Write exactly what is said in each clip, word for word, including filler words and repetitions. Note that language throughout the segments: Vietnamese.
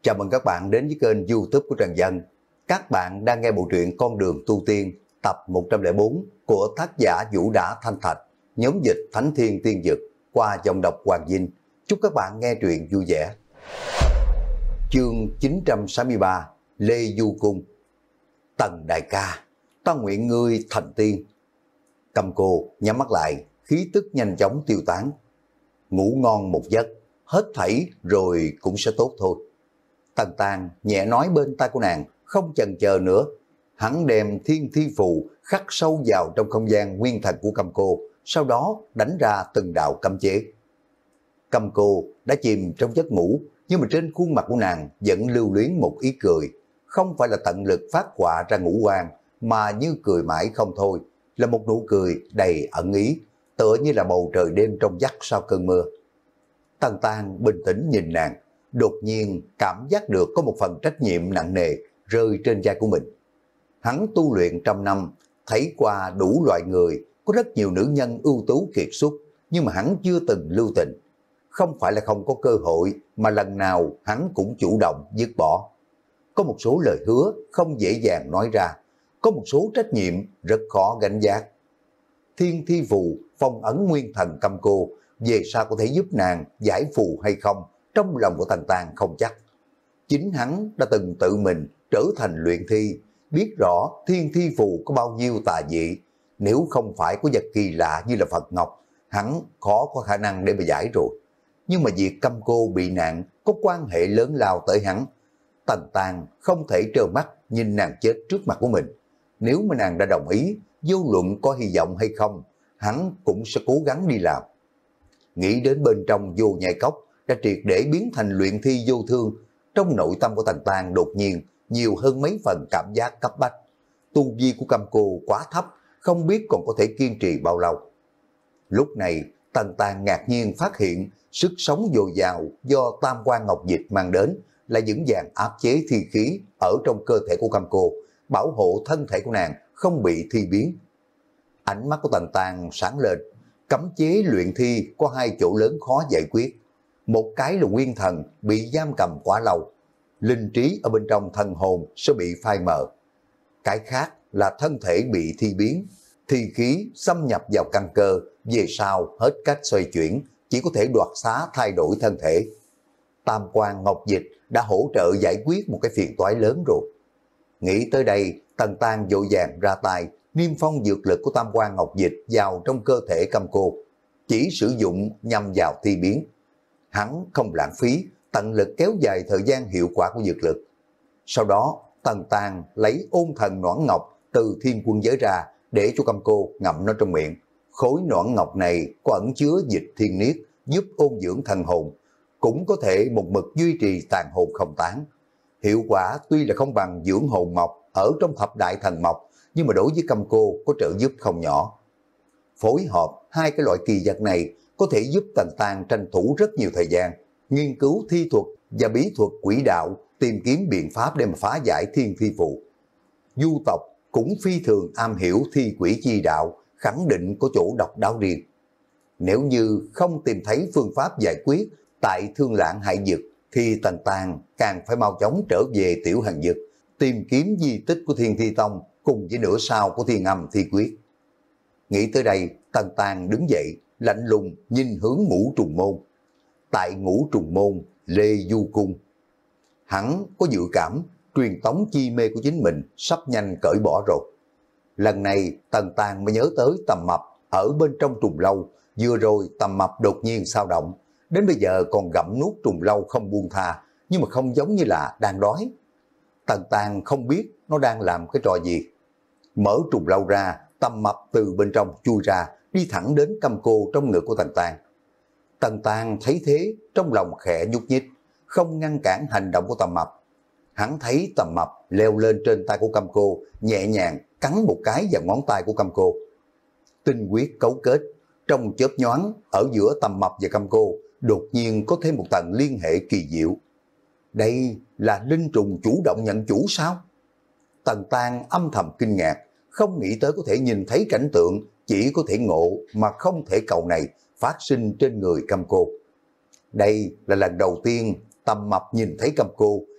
Chào mừng các bạn đến với kênh YouTube của Trần Dân. Các bạn đang nghe bộ truyện Con đường tu tiên tập một trăm lẻ bốn của tác giả Vũ Đã Thanh Thạch, nhóm dịch Thánh Thiên Tiên Dực qua giọng đọc Hoàng Vinh. Chúc các bạn nghe truyện vui vẻ. Chương chín trăm sáu mươi ba, Lê Du Cung. Tần đại ca, ta nguyện ngươi thành tiên. Cầm Cô nhắm mắt lại, khí tức nhanh chóng tiêu tán. Ngủ ngon một giấc, hết thảy rồi cũng sẽ tốt thôi. Tần Tàng nhẹ nói bên tai của nàng, không chần chờ nữa. Hắn đem thiên thi phù khắc sâu vào trong không gian nguyên thần của Cầm Cô, sau đó đánh ra từng đạo cấm chế. Cầm Cô đã chìm trong giấc ngủ, nhưng mà trên khuôn mặt của nàng vẫn lưu luyến một ý cười. Không phải là tận lực phát họa ra ngũ quan, mà như cười mãi không thôi, là một nụ cười đầy ẩn ý, tựa như là bầu trời đêm trong vắt sau cơn mưa. Tần Tàng bình tĩnh nhìn nàng, đột nhiên cảm giác được có một phần trách nhiệm nặng nề rơi trên vai của mình. Hắn tu luyện trăm năm, thấy qua đủ loại người, có rất nhiều nữ nhân ưu tú kiệt xuất, nhưng mà hắn chưa từng lưu tình. Không phải là không có cơ hội, mà lần nào hắn cũng chủ động dứt bỏ. Có một số lời hứa không dễ dàng nói ra, có một số trách nhiệm rất khó gánh vác. Thiên thi phù phong ấn nguyên thần Cầm Cô, về sao có thể giúp nàng giải phù hay không, trong lòng của Tần Tàng không chắc. Chính hắn đã từng tự mình trở thành luyện thi, biết rõ thiên thi phù có bao nhiêu tà dị. Nếu không phải có vật kỳ lạ như là Phật Ngọc, hắn khó có khả năng để mà giải rồi. Nhưng mà việc Cầm Cô bị nạn có quan hệ lớn lao tới hắn. Tần Tàng không thể trơ mắt nhìn nàng chết trước mặt của mình. Nếu mà nàng đã đồng ý, vô luận có hy vọng hay không, hắn cũng sẽ cố gắng đi làm. Nghĩ đến bên trong vô nhai cốc đã triệt để biến thành luyện thi vô thương, trong nội tâm của Tần Tàng đột nhiên nhiều hơn mấy phần cảm giác cấp bách. Tu vi của Cầm Cô quá thấp, không biết còn có thể kiên trì bao lâu. Lúc này Tần Tàng ngạc nhiên phát hiện sức sống dồi dào do Tam Quan Ngọc Dịch mang đến là vững vàng áp chế thi khí ở trong cơ thể của Cầm Cô, bảo hộ thân thể của nàng không bị thi biến. Ánh mắt của Tần Tàng sáng lên. Cấm chế luyện thi có hai chỗ lớn khó giải quyết. Một cái là nguyên thần bị giam cầm quá lâu, linh trí ở bên trong thần hồn sẽ bị phai mờ. Cái khác là thân thể bị thi biến, thi khí xâm nhập vào căn cơ, về sau hết cách xoay chuyển, chỉ có thể đoạt xá thay đổi thân thể. Tam Quan Ngọc Dịch đã hỗ trợ giải quyết một cái phiền toái lớn rồi. Nghĩ tới đây, Tần Tàng vội vàng ra tay, niêm phong dược lực của Tam Quan Ngọc Dịch vào trong cơ thể Cầm Cô, chỉ sử dụng nhằm vào thi biến. Hắn không lãng phí, tận lực kéo dài thời gian hiệu quả của dược lực. Sau đó, Tần Tàng lấy ôn thần noãn ngọc từ thiên quân giới ra để cho Cầm Cô ngậm nó trong miệng. Khối noãn ngọc này có ẩn chứa dịch thiên niết, giúp ôn dưỡng thần hồn, cũng có thể một mực duy trì tàn hồn không tán. Hiệu quả tuy là không bằng dưỡng hồn mộc ở trong thập đại thần mộc, nhưng mà đối với Cầm Cô có trợ giúp không nhỏ. Phối hợp hai cái loại kỳ vật này có thể giúp Tần Tàng tranh thủ rất nhiều thời gian, nghiên cứu thi thuật và bí thuật quỷ đạo, tìm kiếm biện pháp để mà phá giải thiên thi phù. Du tộc cũng phi thường am hiểu thi quỷ chi đạo, khẳng định có chỗ độc đáo riêng. Nếu như không tìm thấy phương pháp giải quyết tại Thương Lãng Hải Vực, thì Tần Tàng càng phải mau chóng trở về Tiểu Hàn Vực, tìm kiếm di tích của Thiên Thi Tông cùng với nửa sau của Thiên Âm Thi Quyết. Nghĩ tới đây, Tần Tàng đứng dậy, lạnh lùng nhìn hướng Ngũ Trùng Môn. Tại Ngũ Trùng Môn, Lê Du Cung. Hắn có dự cảm truyền tống chi mê của chính mình sắp nhanh cởi bỏ rồi. Lần này Tần Tàng mới nhớ tới Tầm Mập ở bên trong trùng lâu. Vừa rồi Tầm Mập đột nhiên sao động, đến bây giờ còn gặm nuốt trùng lâu không buông tha, nhưng mà không giống như là đang đói. Tần Tàng không biết nó đang làm cái trò gì. Mở trùng lâu ra, Tầm Mập từ bên trong chui ra, đi thẳng đến Cầm Cô trong ngực của Tần Tàng. Tần Tàng thấy thế, trong lòng khẽ nhúc nhích, không ngăn cản hành động của Tầm Mập. Hắn thấy Tầm Mập leo lên trên tay của Cầm Cô, nhẹ nhàng cắn một cái vào ngón tay của Cầm Cô. Tinh quyết cấu kết, trong chớp nhoáng ở giữa Tầm Mập và Cầm Cô đột nhiên có thêm một tầng liên hệ kỳ diệu. Đây là linh trùng chủ động nhận chủ sao? Tần Tàng âm thầm kinh ngạc, không nghĩ tới có thể nhìn thấy cảnh tượng chỉ có thể ngộ mà không thể cầu này phát sinh trên người Cầm Cô. Đây là lần đầu tiên Tầm Mập nhìn thấy Cầm Cô,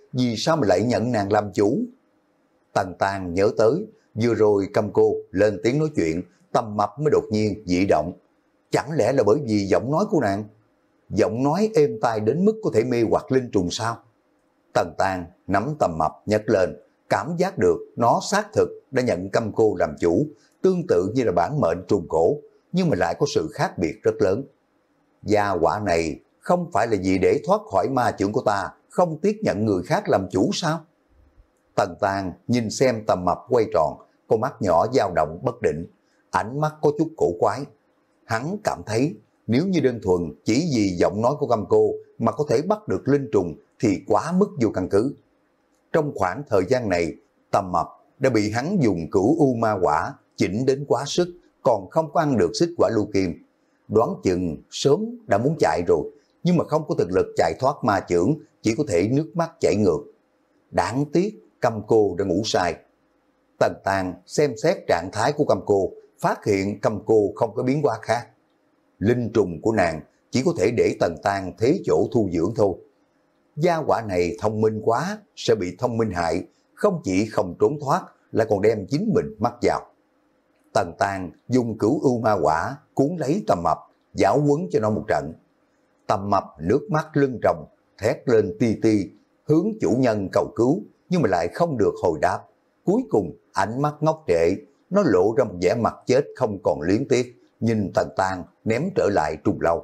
vì sao mà lại nhận nàng làm chủ? Tần Tàng nhớ tới, vừa rồi Cam Cô lên tiếng nói chuyện, Tầm Mập mới đột nhiên dị động. Chẳng lẽ là bởi vì giọng nói của nàng? Giọng nói êm tai đến mức có thể mê hoặc linh trùng sao? Tần Tàng nắm Tầm Mập nhấc lên, cảm giác được nó xác thực đã nhận Cam Cô làm chủ, tương tự như là bản mệnh trùng cổ, nhưng mà lại có sự khác biệt rất lớn. Gia quả này không phải là vì để thoát khỏi ma chưởng của ta, không tiếc nhận người khác làm chủ sao? Tần Tàng nhìn xem Tầm Mập quay tròn, con mắt nhỏ dao động bất định, ánh mắt có chút cổ quái. Hắn cảm thấy nếu như đơn thuần chỉ vì giọng nói của Cam Cô mà có thể bắt được linh trùng thì quá mức vô căn cứ. Trong khoảng thời gian này, Tầm Mập đã bị hắn dùng cửu u ma quả chỉnh đến quá sức, còn không có ăn được xích quả lưu kim. Đoán chừng sớm đã muốn chạy rồi, nhưng mà không có thực lực chạy thoát ma chưởng, chỉ có thể nước mắt chảy ngược. Đáng tiếc Cam Cô đã ngủ sai. Tần Tàng xem xét trạng thái của Cam Cô, phát hiện Cam Cô không có biến hóa khác. Linh trùng của nàng chỉ có thể để Tần Tàng thế chỗ thu dưỡng thôi. Gia quả này thông minh quá, sẽ bị thông minh hại, không chỉ không trốn thoát, lại còn đem chính mình mắc vào. Tần Tàng dùng cửu ưu ma quả cuốn lấy Tầm Mập, giáo huấn cho nó một trận. Tầm Mập nước mắt lưng tròng, thét lên ti ti, hướng chủ nhân cầu cứu, nhưng mà lại không được hồi đáp. Cuối cùng ánh mắt ngốc trệ, nó lộ ra một vẻ mặt chết không còn luyến tiếc, nhìn Tần Tàng ném trở lại trùng lâu.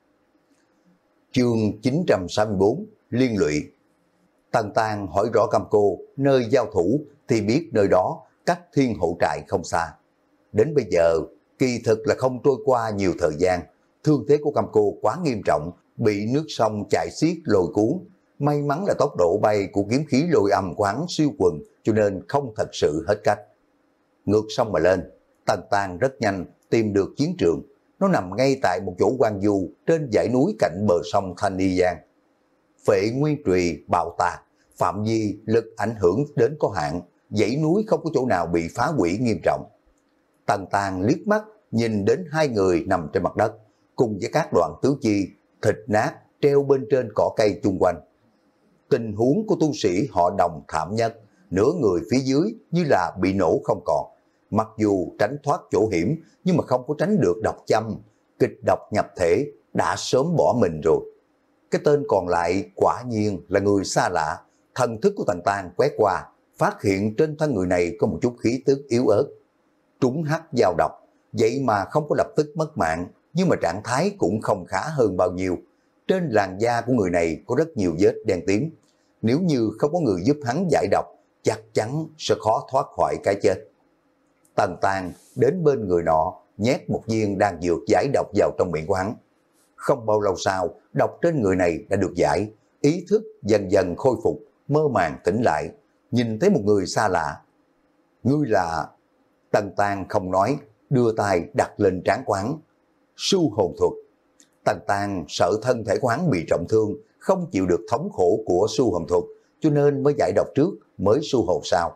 Chương chín trăm sáu mươi tư Liên lụy. Tần Tàng hỏi rõ Cam Cô nơi giao thủ thì biết nơi đó cách Thiên Hộ Trại không xa. Đến bây giờ kỳ thực là không trôi qua nhiều thời gian, thương thế của Cam Cô quá nghiêm trọng, bị nước sông chảy xiết lôi cuốn. May mắn là tốc độ bay của kiếm khí lôi âm của hắn siêu quần, cho nên không thật sự hết cách. Ngược sông mà lên, Tần Tàng rất nhanh tìm được chiến trường. Nó nằm ngay tại một chỗ hoang vu trên dãy núi cạnh bờ sông Thanh Y Giang. Phệ nguyên trùy bạo tạc, phạm vi lực ảnh hưởng đến có hạn, dãy núi không có chỗ nào bị phá hủy nghiêm trọng. Tần Tàng liếc mắt nhìn đến hai người nằm trên mặt đất, cùng với các đoạn tứ chi, thịt nát treo bên trên cỏ cây chung quanh. Tình huống của tu sĩ họ Đồng thảm nhất, nửa người phía dưới như là bị nổ không còn. Mặc dù tránh thoát chỗ hiểm, nhưng mà không có tránh được độc châm, kịch độc nhập thể, đã sớm bỏ mình rồi. Cái tên còn lại quả nhiên là người xa lạ. Thần thức của Tần Tàng quét qua, phát hiện trên thân người này có một chút khí tức yếu ớt. Trúng hắc giao độc, vậy mà không có lập tức mất mạng, nhưng mà trạng thái cũng không khá hơn bao nhiêu. Trên làn da của người này có rất nhiều vết đen tím. Nếu như không có người giúp hắn giải độc, chắc chắn sẽ khó thoát khỏi cái chết. Tần Tàng đến bên người nọ, nhét một viên đan dược giải độc vào trong miệng của hắn. Không bao lâu sau, độc trên người này đã được giải, ý thức dần dần khôi phục, mơ màng tỉnh lại, nhìn thấy một người xa lạ. Ngươi là... Tần Tàng không nói, đưa tay đặt lên trán của hắn. Su hồn thuật. Tần Tàng sợ thân thể của hắn bị trọng thương, không chịu được thống khổ của su hồn thuật, cho nên mới giải độc trước, mới su hồn sau.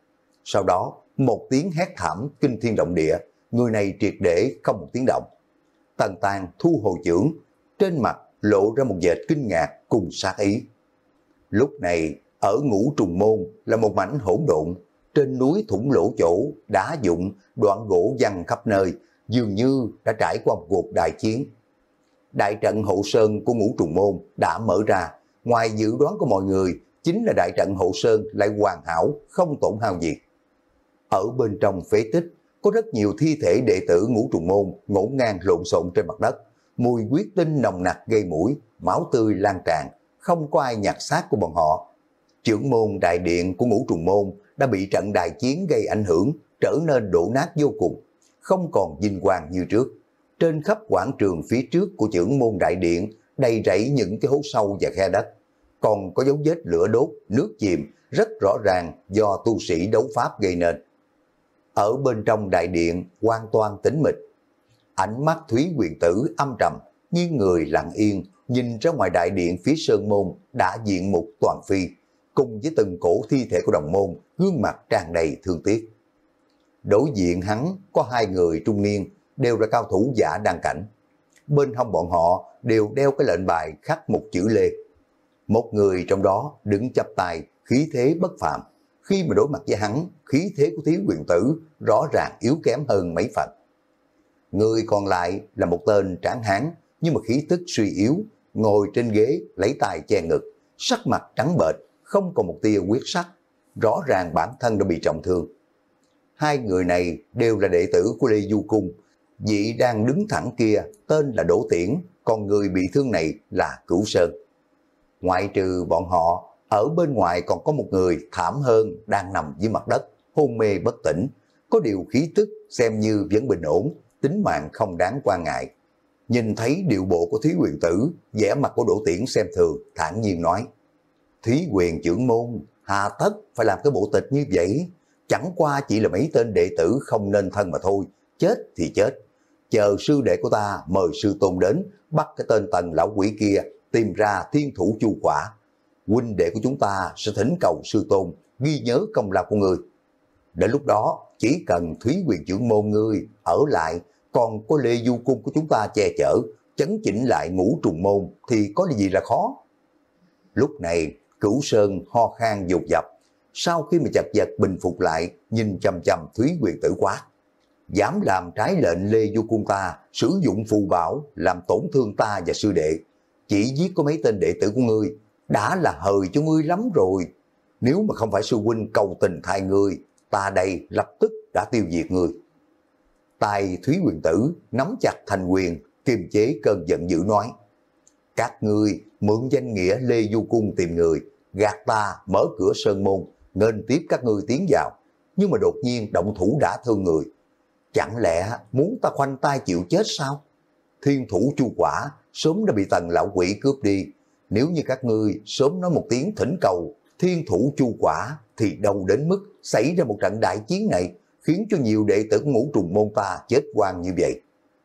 Sau đó, một tiếng hét thảm kinh thiên động địa, người này triệt để không một tiếng động. Tần Tàng thu hồi chưởng, trên mặt lộ ra một vệt kinh ngạc cùng sát ý. Lúc này, ở Ngũ Trùng Môn là một mảnh hỗn độn, trên núi thủng lỗ chỗ, đá dụng, đoạn gỗ văng khắp nơi, dường như đã trải qua một cuộc đại chiến. Đại trận hộ sơn của Ngũ Trùng Môn đã mở ra, ngoài dự đoán của mọi người, chính là đại trận hộ sơn lại hoàn hảo, không tổn hao gì. Ở bên trong phế tích, có rất nhiều thi thể đệ tử Ngũ Trùng Môn ngổn ngang lộn xộn trên mặt đất, mùi huyết tinh nồng nặc gây mũi, máu tươi lan tràn, không có ai nhặt xác của bọn họ. Trưởng môn đại điện của Ngũ Trùng Môn đã bị trận đại chiến gây ảnh hưởng, trở nên đổ nát vô cùng, không còn vinh quang như trước. Trên khắp quảng trường phía trước của trưởng môn đại điện đầy rẫy những cái hố sâu và khe đất, còn có dấu vết lửa đốt, nước chìm, rất rõ ràng do tu sĩ đấu pháp gây nên. Ở bên trong đại điện hoàn toàn tĩnh mịch, ánh mắt Thúy Huyền Tử âm trầm, nghiêng người lặng yên, nhìn ra ngoài đại điện phía sơn môn đã diện mục toàn phi, cùng với từng cổ thi thể của đồng môn, gương mặt tràn đầy thương tiếc. Đối diện hắn có hai người trung niên, đều là cao thủ giả đăng cảnh. Bên hông bọn họ đều đeo cái lệnh bài khắc một chữ Lê. Một người trong đó đứng chắp tay, khí thế bất phàm. Khi mà đối mặt với hắn, khí thế của Thí Huyền Tử rõ ràng yếu kém hơn mấy phần. Người còn lại là một tên tráng hán, nhưng mà khí tức suy yếu, ngồi trên ghế lấy tay che ngực, sắc mặt trắng bệch, không còn một tia huyết sắc, rõ ràng bản thân đã bị trọng thương. Hai người này đều là đệ tử của Lê Du Cung. Vị đang đứng thẳng kia tên là Đỗ Tiễn, còn người bị thương này là Cửu Sơn. Ngoại trừ bọn họ, ở bên ngoài còn có một người thảm hơn đang nằm dưới mặt đất, hôn mê bất tỉnh, có điều khí tức xem như vẫn bình ổn, tính mạng không đáng quan ngại. Nhìn thấy điệu bộ của Thúy Huyền Tử, vẻ mặt của Đỗ Tiễn xem thường, thản nhiên nói: Thúy Huyền trưởng môn, hà tất phải làm cái bộ tịch như vậy? Chẳng qua chỉ là mấy tên đệ tử không nên thân mà thôi, chết thì chết. Chờ sư đệ của ta mời sư tôn đến, bắt cái tên Tần lão quỷ kia tìm ra thiên thủ chu quả. Huynh đệ của chúng ta sẽ thỉnh cầu sư tôn ghi nhớ công lao của ngươi. Đến lúc đó chỉ cần Thúy Huyền trưởng môn ngươi ở lại, còn có Lê Du Cung của chúng ta che chở, chấn chỉnh lại Ngũ Trùng môn thì có gì là khó. Lúc này Cửu Sơn ho khan dồn dập, sau khi mà chật vật bình phục lại, nhìn chăm chăm Thúy Huyền Tử quá: dám làm trái lệnh Lê Du Cung ta, sử dụng phù bảo làm tổn thương ta và sư đệ, chỉ giết có mấy tên đệ tử của ngươi đã là hời cho ngươi lắm rồi. Nếu mà không phải sư huynh cầu tình thay ngươi, ta đây lập tức đã tiêu diệt ngươi. Tay Thúy Huyền Tử nắm chặt thành quyền, kiềm chế cơn giận dữ nói: các ngươi mượn danh nghĩa Lê Du Cung tìm người, gạt ta mở cửa sơn môn, nên tiếp các ngươi tiến vào, nhưng mà đột nhiên động thủ đã thương người. Chẳng lẽ muốn ta khoanh tay chịu chết sao? Thiên thủ chu quả sớm đã bị Tần lão quỷ cướp đi. Nếu như các ngươi sớm nói một tiếng thỉnh cầu thiên thủ chu quả, thì đâu đến mức xảy ra một trận đại chiến này, khiến cho nhiều đệ tử Ngũ Trùng môn ta chết oan như vậy.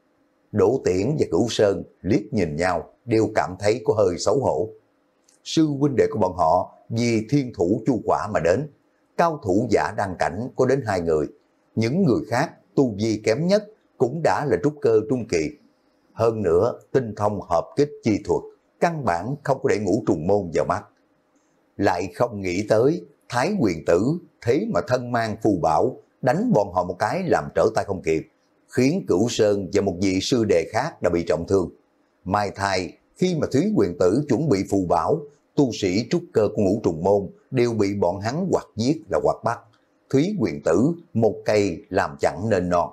Đỗ Tiễn và Cửu Sơn liếc nhìn nhau, đều cảm thấy có hơi xấu hổ. Sư huynh đệ của bọn họ vì thiên thủ chu quả mà đến, cao thủ giả đăng cảnh có đến hai người, những người khác tu vi kém nhất cũng đã là trúc cơ trung kỳ. Hơn nữa tinh thông hợp kích chi thuật, căn bản không có để Ngũ Trùng môn vào mắt. Lại không nghĩ tới Thái Huyền Tử thế mà thân mang phù bảo, đánh bọn họ một cái làm trở tay không kịp, khiến Cửu Sơn và một vị sư đệ khác đã bị trọng thương. Mai thai khi mà Thúy Huyền Tử chuẩn bị phù bảo, tu sĩ trúc cơ của Ngũ Trùng môn đều bị bọn hắn hoặc giết là hoặc bắt. Thúy Huyền Tử một cây làm chẳng nên non.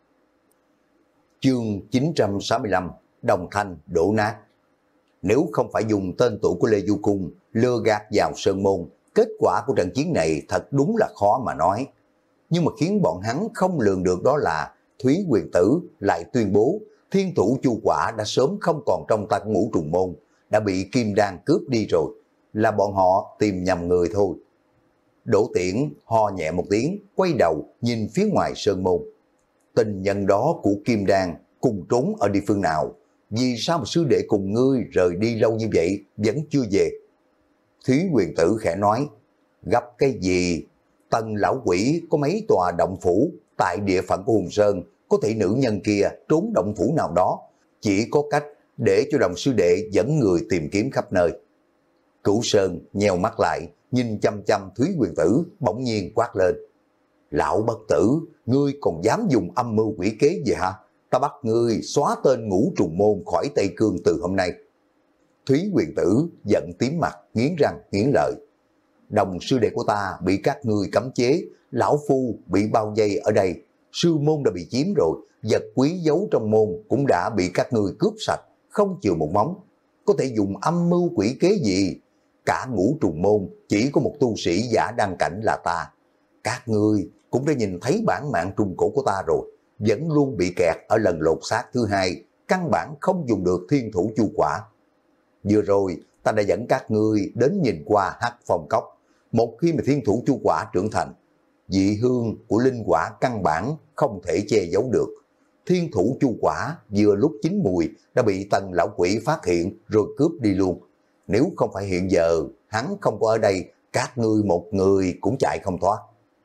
Chương chín trăm sáu mươi lăm Đồng Thanh đổ nát. Nếu không phải dùng tên tuổi của Lê Du Cung lừa gạt vào sơn môn, kết quả của trận chiến này thật đúng là khó mà nói. Nhưng mà khiến bọn hắn không lường được đó là Thúy Huyền Tử lại tuyên bố thiên thủ chu quả đã sớm không còn trong tay của Ngũ Trùng môn, đã bị Kim Đan cướp đi rồi, là bọn họ tìm nhầm người thôi. Đỗ Tiễn ho nhẹ một tiếng, quay đầu nhìn phía ngoài sơn môn. Tình nhân đó của Kim Đan cùng trốn ở địa phương nào? Vì sao mà sư đệ cùng ngươi rời đi lâu như vậy vẫn chưa về? Thúy Huyền Tử khẽ nói: gặp cái gì? Tần lão quỷ có mấy tòa động phủ tại địa phận của Hùng Sơn, có thể nữ nhân kia trốn động phủ nào đó, chỉ có cách để cho đồng sư đệ dẫn người tìm kiếm khắp nơi. Cửu Sơn nheo mắt lại, nhìn chăm chăm Thúy Huyền Tử, bỗng nhiên quát lên: lão bất tử, ngươi còn dám dùng âm mưu quỷ kế gì hả? Ta bắt ngươi xóa tên Ngũ Trùng môn khỏi Tây Cương từ hôm nay. Thúy Huyền Tử giận tím mặt, nghiến răng nghiến lợi: đồng sư đệ của ta bị các ngươi cấm chế, lão phu bị bao vây ở đây, sư môn đã bị chiếm rồi, vật quý giấu trong môn cũng đã bị các ngươi cướp sạch, không chừa một móng. Có thể dùng âm mưu quỷ kế gì? Cả Ngũ Trùng môn chỉ có một tu sĩ giả đăng cảnh là ta. Các ngươi cũng đã nhìn thấy bản mạng trùng cổ của ta rồi, vẫn luôn bị kẹt ở lần lột xác thứ hai, căn bản không dùng được thiên thủ chu quả. Vừa rồi ta đã dẫn các ngươi đến nhìn qua Hắc Phong Cốc. Một khi mà thiên thủ chu quả trưởng thành, dị hương của linh quả căn bản không thể che giấu được. Thiên thủ chu quả vừa lúc chín mùi đã bị Tần lão quỷ phát hiện rồi cướp đi luôn. Nếu không phải hiện giờ hắn không có ở đây, các ngươi một người cũng chạy không thoát.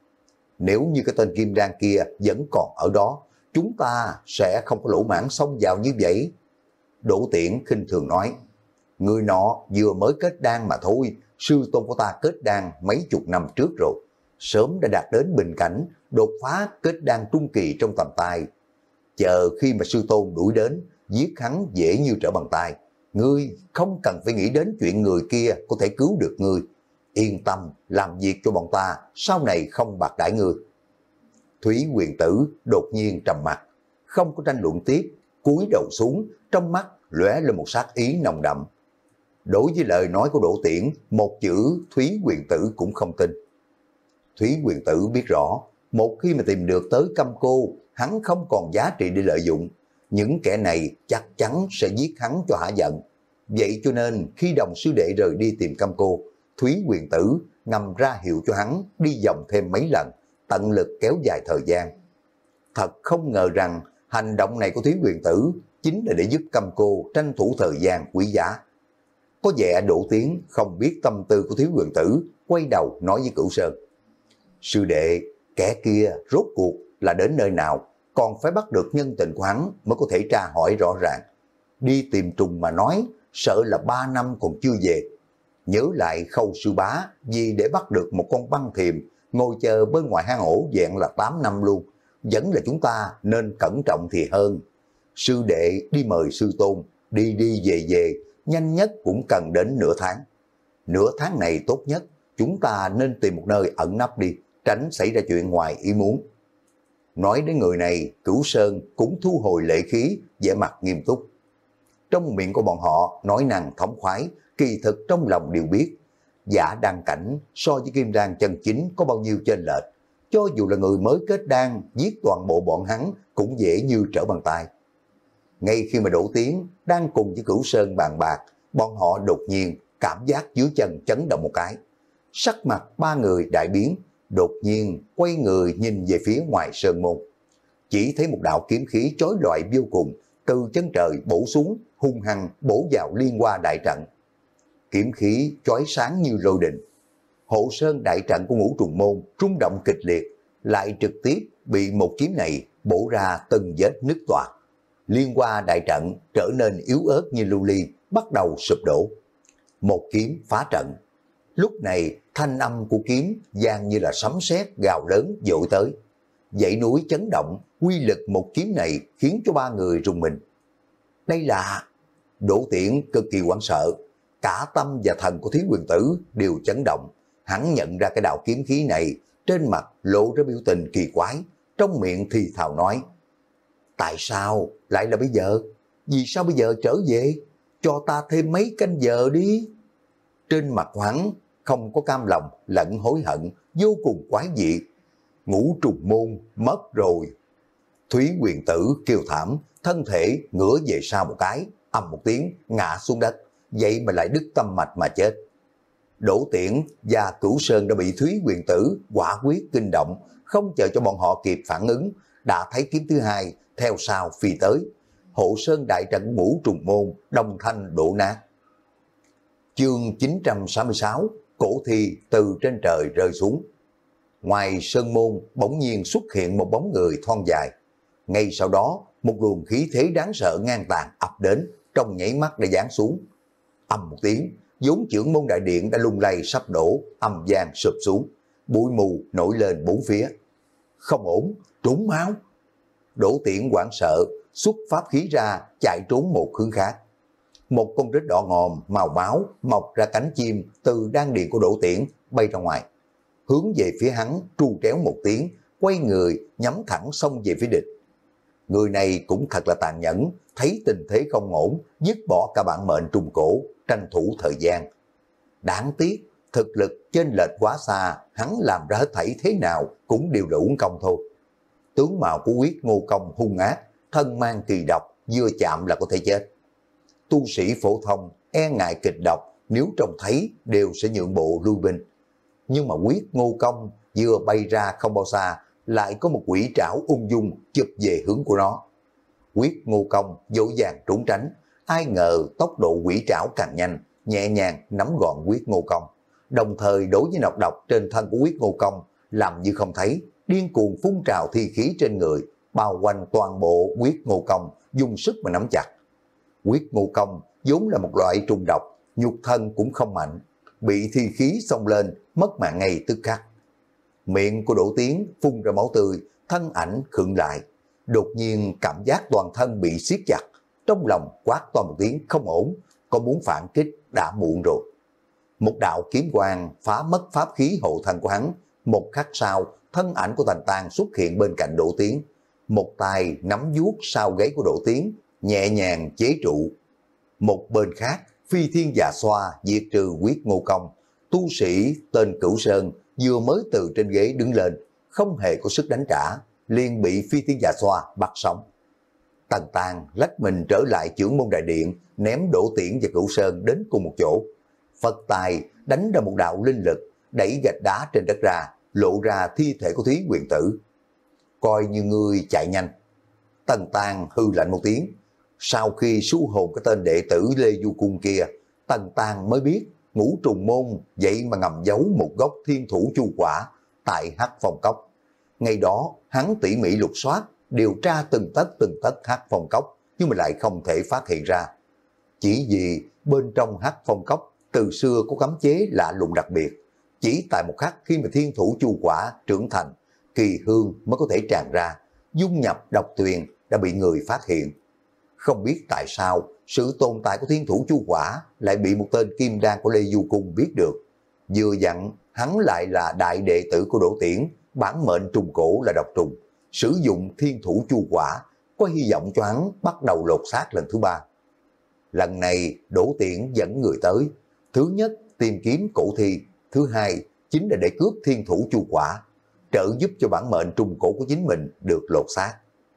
Nếu như cái tên Kim Đan kia vẫn còn ở đó, chúng ta sẽ không có lỗ mãng xông vào như vậy. Đỗ Tiễn khinh thường nói: người nọ vừa mới kết đan mà thôi, sư tôn của ta kết đan mấy chục năm trước rồi, sớm đã đạt đến bình cảnh, đột phá kết đan trung kỳ trong tầm tay. Chờ khi mà sư tôn đuổi đến, giết hắn dễ như trở bàn tay. Ngươi không cần phải nghĩ đến chuyện người kia có thể cứu được ngươi. Yên tâm, làm việc cho bọn ta, sau này không bạc đãi ngươi. Thúy Huyền Tử đột nhiên trầm mặt, không có tranh luận tiếp, cúi đầu xuống, trong mắt lóe lên một sát ý nồng đậm. Đối với lời nói của Đỗ Tiễn, một chữ Thúy Huyền Tử cũng không tin. Thúy Huyền Tử biết rõ, một khi mà tìm được tới Câm Cô, hắn không còn giá trị để lợi dụng. Những kẻ này chắc chắn sẽ giết hắn cho hả giận. Vậy cho nên khi đồng sư đệ rời đi tìm Câm Cô, Thúy Huyền Tử ngầm ra hiệu cho hắn đi vòng thêm mấy lần, tận lực kéo dài thời gian. Thật không ngờ rằng hành động này của Thúy Huyền Tử chính là để giúp Câm Cô tranh thủ thời gian quý giá. Có vẻ Đỗ Tiễn không biết tâm tư của Thúy Huyền Tử, quay đầu nói với Cửu Sơn. Sư đệ, kẻ kia rốt cuộc là đến nơi nào, còn phải bắt được nhân tình của hắn mới có thể tra hỏi rõ ràng. Đi tìm trùng mà nói, sợ là ba năm còn chưa về. Nhớ lại Khâu sư bá vì để bắt được một con băng thiềm, ngồi chờ bên ngoài hang ổ dạng là tám năm luôn. Vẫn là chúng ta nên cẩn trọng thì hơn. Sư đệ đi mời sư tôn, đi đi về về, nhanh nhất cũng cần đến nửa tháng. Nửa tháng này tốt nhất, chúng ta nên tìm một nơi ẩn nấp đi, tránh xảy ra chuyện ngoài ý muốn. Nói đến người này, Cửu Sơn cũng thu hồi lệ khí, vẻ mặt nghiêm túc. Trong miệng của bọn họ nói năng thống khoái, kỳ thực trong lòng đều biết. Giả đan cảnh so với kim đan chân chính có bao nhiêu chênh lệch. Cho dù là người mới kết đan, giết toàn bộ bọn hắn cũng dễ như trở bàn tay. Ngay khi mà Đỗ Tiễn đang cùng với Cửu Sơn bàn bạc, bọn họ đột nhiên cảm giác dưới chân chấn động một cái. Sắc mặt ba người đại biến, đột nhiên quay người nhìn về phía ngoài sơn môn. Chỉ thấy một đạo kiếm khí chói lọi vô cùng, từ chân trời bổ xuống, hung hăng bổ vào Liên Hoa đại trận. Kiếm khí chói sáng như lôi đình. Hộ sơn đại trận của Ngũ Trùng Môn rung động kịch liệt, lại trực tiếp bị một kiếm này bổ ra từng vết nứt toạc. Liên Hoa đại trận trở nên yếu ớt như lưu ly, bắt đầu sụp đổ. Một kiếm phá trận. Lúc này thanh âm của kiếm vang như là sấm sét gào lớn dội tới. Dãy núi chấn động, quy lực một kiếm này khiến cho ba người rùng mình. Đây là... Đỗ Tiễn cực kỳ hoảng sợ, cả tâm và thần của Thúy Huyền Tử đều chấn động. Hắn nhận ra cái đạo kiếm khí này, trên mặt lộ ra biểu tình kỳ quái, trong miệng thì thào nói. Tại sao lại là bây giờ? Vì sao bây giờ trở về? Cho ta thêm mấy canh giờ đi. Trên mặt hắn không có cam lòng lẫn hối hận, vô cùng quái dị. Ngũ Trùng Môn mất rồi. Thúy Huyền Tử kêu thảm, thân thể ngửa về sau một cái, ầm một tiếng ngã xuống đất, vậy mà lại đứt tâm mạch mà chết. Đỗ Tiễn và Cửu Sơn đã bị Thúy Huyền Tử quả quyết kinh động, không chờ cho bọn họ kịp phản ứng, đã thấy kiếm thứ hai theo sau phi tới. Hộ sơn đại trận Ngũ Trùng Môn đồng thanh đổ nát. Chương chín trăm sáu mươi sáu, cổ thi từ trên trời rơi xuống. Ngoài sơn môn bỗng nhiên xuất hiện một bóng người thon dài. Ngay sau đó, một luồng khí thế đáng sợ ngang tàn ập đến, trong nháy mắt đã giáng xuống. Ầm một tiếng, vốn chưởng môn đại điện đã lung lay sắp đổ, âm vang sụp xuống. Bụi mù nổi lên bốn phía. Không ổn, trốn máu. Đỗ Tiễn hoảng sợ, xuất pháp khí ra, chạy trốn một hướng khác. Một con rết đỏ ngòm màu máu mọc ra cánh chim từ đan điền của Đỗ Tiễn bay ra ngoài, hướng về phía hắn tru tréo một tiếng, quay người nhắm thẳng xông về phía địch. Người này cũng thật là tàn nhẫn, thấy tình thế không ổn, dứt bỏ cả bản mệnh trùng cổ, tranh thủ thời gian. Đáng tiếc, thực lực chênh lệch quá xa, hắn làm ra hết thảy thế nào cũng đều là uổng công thôi. Tướng mạo của Huyết Ngô Công hung ác, thân mang kỳ độc, vừa chạm là có thể chết. Tu sĩ phổ thông e ngại kịch độc, nếu trông thấy đều sẽ nhượng bộ lui binh. Nhưng mà Huyết Ngô Công vừa bay ra không bao xa, lại có một quỷ trảo ung dung chụp về hướng của nó. Huyết Ngô Công dỗ dàng trốn tránh, ai ngờ tốc độ quỷ trảo càng nhanh, nhẹ nhàng nắm gọn Huyết Ngô Công, đồng thời đối với nọc độc trên thân của Huyết Ngô Công làm như không thấy, điên cuồng phun trào thi khí trên người, bao quanh toàn bộ Huyết Ngô Công, dùng sức mà nắm chặt. Huyết Ngô Công vốn là một loại trùng độc, nhục thân cũng không mạnh, bị thi khí xông lên, mất mạng ngay tức khắc. Miệng của Đỗ Tiến phun ra máu tươi, thân ảnh khựng lại, đột nhiên cảm giác toàn thân bị siết chặt, trong lòng quát to một tiếng không ổn, có muốn phản kích đã muộn rồi. Một đạo kiếm quang phá mất pháp khí hộ thân của hắn, một khắc sau, thân ảnh của Tần Tang xuất hiện bên cạnh Đỗ Tiến, một tay nắm vuốt sau gáy của Đỗ Tiến, nhẹ nhàng chế trụ. Một bên khác, Phi Thiên Dạ Xoa diệt trừ Quyết Ngô Công, tu sĩ tên Cửu Sơn vừa mới từ trên ghế đứng lên, không hề có sức đánh trả, liền bị Phi Thiên Dạ Xoa bắt sống. Tần Tang lách mình trở lại chưởng môn đại điện, ném Đỗ Tiễn và Cửu Sơn đến cùng một chỗ. Phật tài đánh ra một đạo linh lực, đẩy gạch đá trên đất ra, lộ ra thi thể của Thúy Quyền Tử. Coi như ngươi chạy nhanh. Tần Tang hư lạnh một tiếng. Sau khi su hồn cái tên đệ tử Lê Du Cung kia, Tần Tang mới biết Ngũ Trùng Môn vậy mà ngầm giấu một gốc thiên thủ chu quả tại Hắc Phong Cốc. Ngày đó hắn tỉ mỉ lục soát, điều tra từng tấc từng tấc Hắc Phong Cốc, nhưng mà lại không thể phát hiện ra. Chỉ vì bên trong Hắc Phong Cốc từ xưa có cấm chế lạ lùng đặc biệt, chỉ tại một khắc khi mà thiên thủ chu quả trưởng thành, kỳ hương mới có thể tràn ra, dung nhập độc tuyền đã bị người phát hiện. Không biết tại sao sự tồn tại của thiên thủ chu quả lại bị một tên kim đan của Lê Du Cung biết được. Vừa dặn hắn lại là đại đệ tử của Đỗ Tiễn, bản mệnh trùng cổ là độc trùng, sử dụng thiên thủ chu quả, có hy vọng cho hắn bắt đầu lột xác lần thứ ba. Lần này Đỗ Tiễn dẫn người tới, thứ nhất tìm kiếm cổ thi, thứ hai chính là để cướp thiên thủ chu quả, trợ giúp cho bản mệnh trùng cổ của chính mình được lột xác.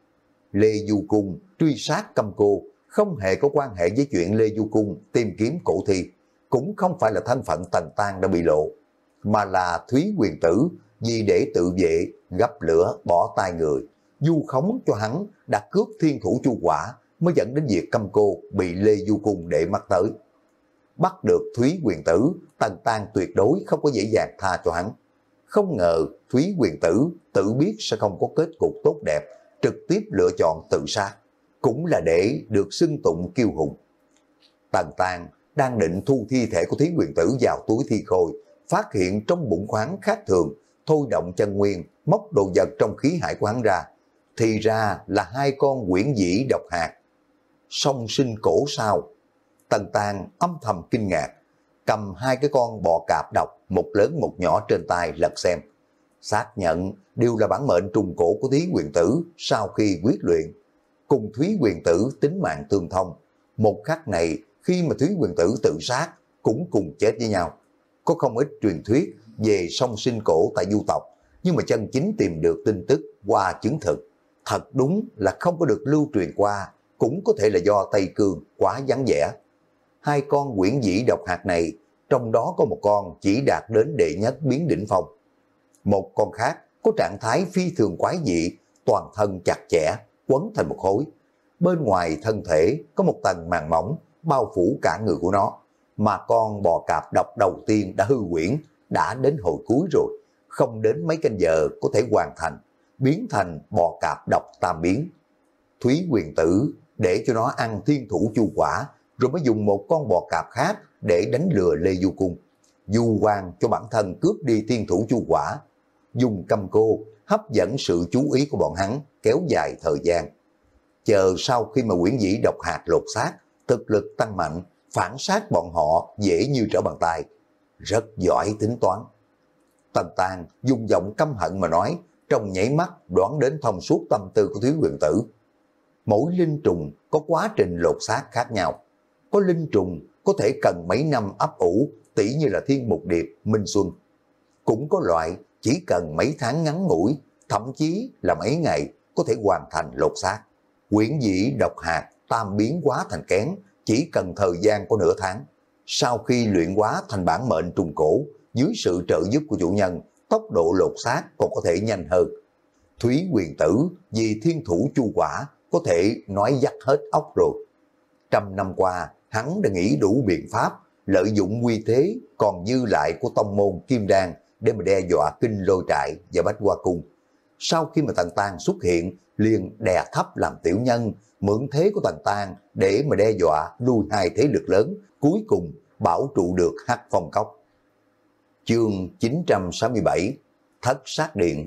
Lê Du Cung truy sát Câm Cô không hề có quan hệ với chuyện Lê Du Cung tìm kiếm cổ thi, cũng không phải là thân phận Tần Tang đã bị lộ, mà là Thúy Quyền Tử vì để tự vệ gấp lửa bỏ tay người, du khống cho hắn đã cướp thiên thủ chu quả, mới dẫn đến việc Câm Cô bị Lê Du Cung để mắt tới. Bắt được Thúy Quyền Tử, Tần Tang tuyệt đối không có dễ dàng tha cho hắn. Không ngờ Thúy Quyền Tử tự biết sẽ không có kết cục tốt đẹp, trực tiếp lựa chọn tự sát, cũng là để được xưng tụng kiêu hùng. Tần Tang đang định thu thi thể của Thúy Quyền Tử vào túi thi khôi, phát hiện trong bụng khoáng khác thường, thôi động chân nguyên, móc đồ vật trong khí hải của hắn ra, thì ra là hai con quyển dĩ độc hạt. Song sinh cổ sao? Tần Tang âm thầm kinh ngạc, cầm hai cái con bò cạp độc, một lớn một nhỏ trên tay lật xem. Xác nhận đều là bản mệnh trùng cổ của Thúy Quyền Tử sau khi quyết luyện. Cùng Thúy Quyền Tử tính mạng tương thông. Một khắc này khi mà Thúy Quyền Tử tự sát cũng cùng chết với nhau. Có không ít truyền thuyết về song sinh cổ tại du tộc, nhưng mà chân chính tìm được tin tức qua chứng thực. Thật đúng là không có được lưu truyền qua, cũng có thể là do Tây Cương quá vắng vẻ. Hai con quyển dĩ độc hạt này, trong đó có một con chỉ đạt đến đệ nhất biến đỉnh phong. Một con khác có trạng thái phi thường quái dị, toàn thân chặt chẽ, quấn thành một khối. Bên ngoài thân thể có một tầng màng mỏng bao phủ cả người của nó, mà con bò cạp độc đầu tiên đã hư huyễn, đã đến hồi cuối rồi, không đến mấy canh giờ có thể hoàn thành, biến thành bò cạp độc tam biến. Thúy Quyền Tử để cho nó ăn thiên thủ chu quả, rồi mới dùng một con bò cạp khác để đánh lừa Lê Du Cung, du quan cho bản thân cướp đi thiên thủ chu quả, dùng Câm Cô hấp dẫn sự chú ý của bọn hắn, kéo dài thời gian. Chờ sau khi mà quyển dĩ độc hạt lột xác, thực lực tăng mạnh, phản sát bọn họ dễ như trở bàn tay. Rất giỏi tính toán. Tần Tang dùng giọng căm hận mà nói, trong nhảy mắt đoán đến thông suốt tâm tư của Thúy Quyền Tử. Mỗi linh trùng có quá trình lột xác khác nhau. Có linh trùng có thể cần mấy năm ấp ủ, tỉ như là Thiên Mục Điệp, Minh Xuân. Cũng có loại chỉ cần mấy tháng ngắn ngủi, thậm chí là mấy ngày có thể hoàn thành lột xác. Quyển dĩ độc hạt tam biến hóa thành kén, chỉ cần thời gian có nửa tháng. Sau khi luyện hóa thành bản mệnh trùng cổ, dưới sự trợ giúp của chủ nhân, tốc độ lột xác còn có thể nhanh hơn. Thúy Quyền Tử vì thiên thủ chu quả có thể nói dắt hết óc rồi. Trăm năm qua, hắn đã nghĩ đủ biện pháp, lợi dụng uy thế còn dư lại của tông môn Kim Đan để mà đe dọa Kinh Lôi Trại và Bách Hoa Cung. Sau khi mà Tần Tang xuất hiện, liền đè thấp làm tiểu nhân, mượn thế của Tần Tang để mà đe dọa lui hai thế lực lớn, cuối cùng bảo trụ được Hắc Phong Cốc. Chương chín trăm sáu mươi bảy, Thất Sát Điện.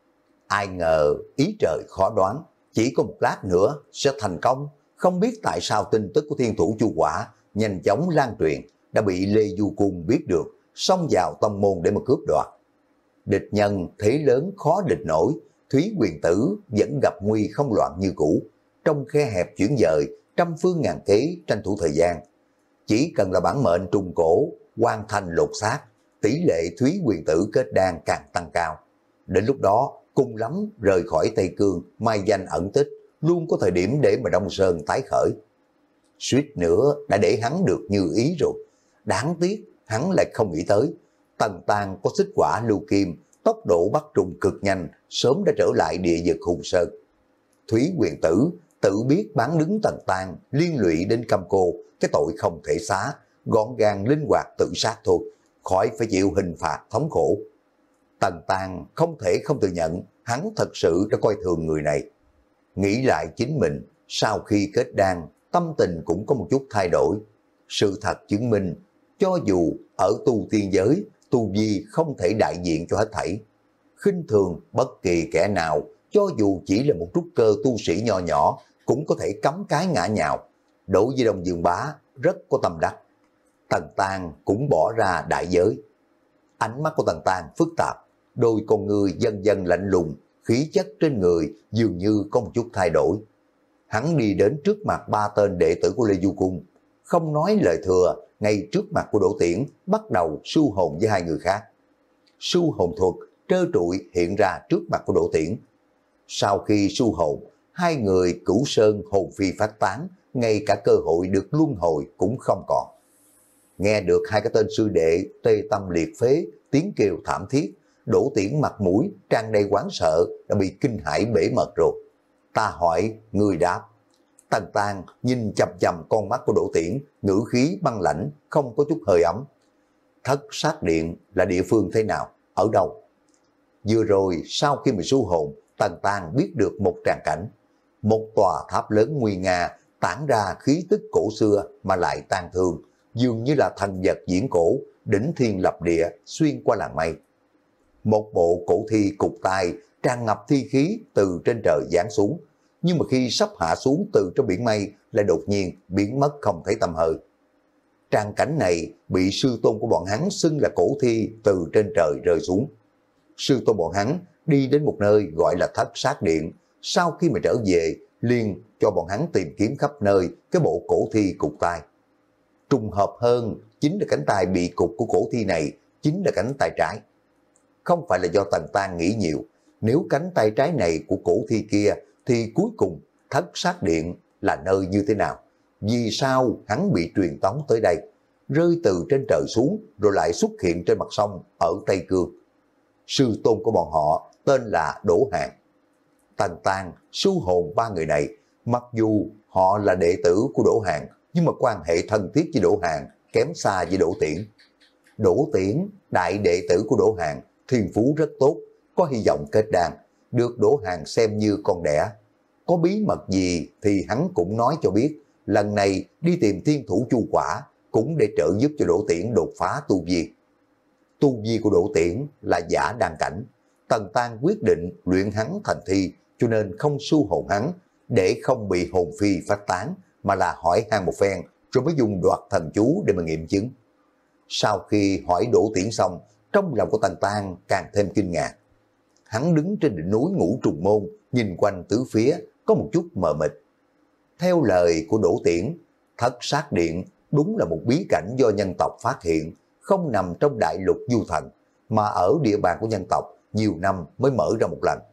Ai ngờ ý trời khó đoán, chỉ có một lát nữa sẽ thành công. Không biết tại sao tin tức của thiên thủ Chu Quả nhanh chóng lan truyền, đã bị Lê Du Cung biết được, xông vào tông môn để mà cướp đoạt. Địch nhân thế lớn khó địch nổi, Thúy Quyền Tử vẫn gặp nguy không loạn như cũ. Trong khe hẹp chuyển dời, trăm phương ngàn kế tranh thủ thời gian. Chỉ cần là bản mệnh trùng cổ, hoàn thành lột xác, tỷ lệ Thúy Quyền Tử kết đan càng tăng cao. Đến lúc đó, cùng lắm rời khỏi Tây Cương, mai danh ẩn tích, luôn có thời điểm để mà Đông Sơn tái khởi. Suýt nữa đã để hắn được như ý rồi. Đáng tiếc, hắn lại không nghĩ tới. Tần Tàng có xích quả lưu kim, tốc độ bắt trùng cực nhanh, sớm đã trở lại địa vực Hùng Sơn. Thúy Quyền Tử tự biết bán đứng Tần Tàng, liên lụy đến Cam Cô, cái tội không thể xá, gọn gàng linh hoạt tự sát thôi, khỏi phải chịu hình phạt thống khổ. Tần Tàng không thể không thừa nhận, hắn thật sự đã coi thường người này. Nghĩ lại chính mình, sau khi kết đan, tâm tình cũng có một chút thay đổi. Sự thật chứng minh, cho dù ở tu tiên giới, tu vi không thể đại diện cho hết thảy. Khinh thường bất kỳ kẻ nào, cho dù chỉ là một trúc cơ tu sĩ nho nhỏ, cũng có thể cắm cái ngã nhào. Đối với Đông Dương Bá, rất có tâm đắc. Tần Tàng cũng bỏ ra đại giới. Ánh mắt của Tần Tàng phức tạp, đôi con người dần dần lạnh lùng, khí chất trên người dường như có một chút thay đổi. Hắn đi đến trước mặt ba tên đệ tử của Lê Du Cung, không nói lời thừa, ngay trước mặt của Đỗ Tiễn bắt đầu sưu hồn với hai người khác. Sưu hồn thuật trơ trụi hiện ra trước mặt của Đỗ Tiễn. Sau khi sưu hồn, hai người cửu sơn hồn phi phát tán, ngay cả cơ hội được luân hồi cũng không còn. Nghe được hai cái tên sư đệ tê tâm liệt phế, tiếng kêu thảm thiết, Đỗ Tiễn mặt mũi tràn đầy hoảng sợ, đã bị kinh hãi bể mật rồi. Ta hỏi, người đáp. Tần Tàng nhìn chằm chằm con mắt của Đỗ Tiễn, ngữ khí băng lãnh, không có chút hơi ấm. Thất Sát Điện là địa phương thế nào, ở đâu? Vừa rồi sau khi mình su hồn, Tần Tàng biết được một tràng cảnh. Một tòa tháp lớn nguy nga, tản ra khí tức cổ xưa mà lại tang thương, dường như là thành vật diễn cổ, đỉnh thiên lập địa, xuyên qua làng mây. Một bộ cổ thi cục tai, tràn ngập thi khí từ trên trời giáng xuống, nhưng mà khi sắp hạ xuống từ trong biển mây lại đột nhiên biến mất không thấy tăm hơi. Tràng cảnh này bị sư tôn của bọn hắn xưng là cổ thi từ trên trời rơi xuống. Sư tôn bọn hắn đi đến một nơi gọi là Thất Sát Điện, sau khi mà trở về liền cho bọn hắn tìm kiếm khắp nơi cái bộ cổ thi cục tai. Trùng hợp hơn chính là cánh tay bị cục của cổ thi này chính là cánh tay trái. Không phải là do Tần Tàng nghĩ nhiều, nếu cánh tay trái này của cổ thi kia thì cuối cùng Thất Sát Điện là nơi như thế nào? Vì sao hắn bị truyền tống tới đây, rơi từ trên trời xuống rồi lại xuất hiện trên mặt sông ở Tây Cương? Sư tôn của bọn họ tên là Đỗ Hàn. Tần Tàng sưu hồn ba người này, mặc dù họ là đệ tử của Đỗ Hàn, nhưng mà quan hệ thân thiết với Đỗ Hàn kém xa với Đỗ Tiễn. Đỗ Tiễn, đại đệ tử của Đỗ Hàn, thiên phú rất tốt, có hy vọng kết đan, được Đỗ Hàn xem như con đẻ. Có bí mật gì thì hắn cũng nói cho biết, lần này đi tìm thiên thủ Chu Quả cũng để trợ giúp cho Đỗ Tiễn đột phá tu vi. Tu vi của Đỗ Tiễn là giả đan cảnh, Tần Tàng quyết định luyện hắn thành thi, cho nên không sưu hồn hắn, để không bị hồn phi phát tán, mà là hỏi han một phen, rồi mới dùng đoạt thần chú để mà nghiệm chứng. Sau khi hỏi Đỗ Tiễn xong, trong lòng của Tần Tàng càng thêm kinh ngạc. Hắn đứng trên đỉnh núi Ngũ Trùng Môn, nhìn quanh tứ phía, có một chút mờ mịt. Theo lời của Đỗ Tiễn, Thất Sát Điện đúng là một bí cảnh do nhân tộc phát hiện, không nằm trong đại lục Du Thành, mà ở địa bàn của nhân tộc nhiều năm mới mở ra một lần.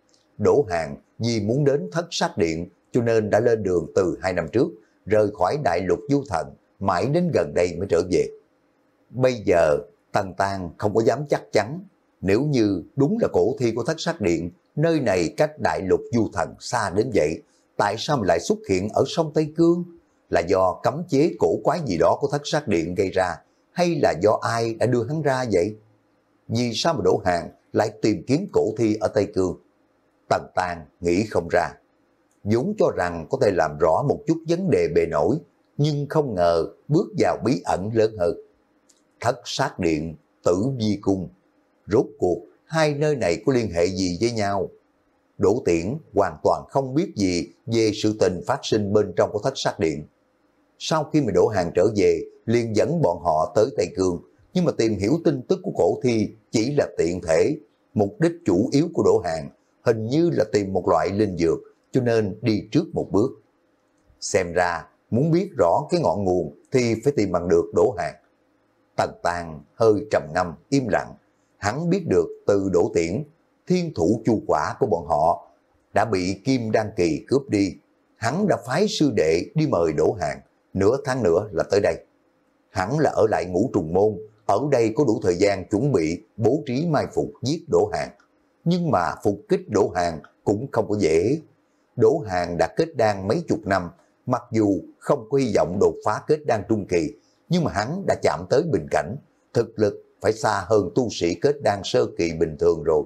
Đỗ Hàn vì muốn đến Thất Sát Điện cho nên đã lên đường từ hai năm trước, rời khỏi đại lục Du Thành, mãi đến gần đây mới trở về. Bây giờ Tần Tàng không có dám chắc chắn, nếu như đúng là cổ thi của Thất Sát Điện, nơi này cách đại lục Du Thành xa đến vậy, tại sao mà lại xuất hiện ở sông Tây Cương? Là do cấm chế cổ quái gì đó của Thất Sát Điện gây ra, hay là do ai đã đưa hắn ra vậy? Vì sao mà Đỗ Hàn lại tìm kiếm cổ thi ở Tây Cương? Tần Tàng nghĩ không ra. vốn cho rằng có thể làm rõ một chút vấn đề bề nổi, nhưng không ngờ bước vào bí ẩn lớn hơn. Thất sát điện, tử vi cung, rốt cuộc hai nơi này có liên hệ gì với nhau? Đỗ Tiễn hoàn toàn không biết gì về sự tình phát sinh bên trong của thất sát điện. Sau khi mà Đỗ Hàn trở về, liền dẫn bọn họ tới Tây Cương, nhưng mà tìm hiểu tin tức của cổ thi chỉ là tiện thể. Mục đích chủ yếu của Đỗ Hàn hình như là tìm một loại linh dược, cho nên đi trước một bước. Xem ra, muốn biết rõ cái ngọn nguồn thì phải tìm bằng được Đỗ Hàn. Tần Tàng hơi trầm ngâm, im lặng. Hắn biết được từ Đỗ Tiễn, thiên thủ chu quả của bọn họ đã bị Kim Đan Kỳ cướp đi. Hắn đã phái sư đệ đi mời Đỗ Hàn, nửa tháng nữa là tới đây. Hắn là ở lại Ngũ Trùng Môn, ở đây có đủ thời gian chuẩn bị bố trí mai phục giết Đỗ Hàn. Nhưng mà phục kích Đỗ Hàn cũng không có dễ. Đỗ Hàn đã kết đan mấy chục năm, mặc dù không có hy vọng đột phá kết đan trung kỳ, nhưng mà hắn đã chạm tới bình cảnh, thực lực phải xa hơn tu sĩ kết đan sơ kỳ bình thường rồi.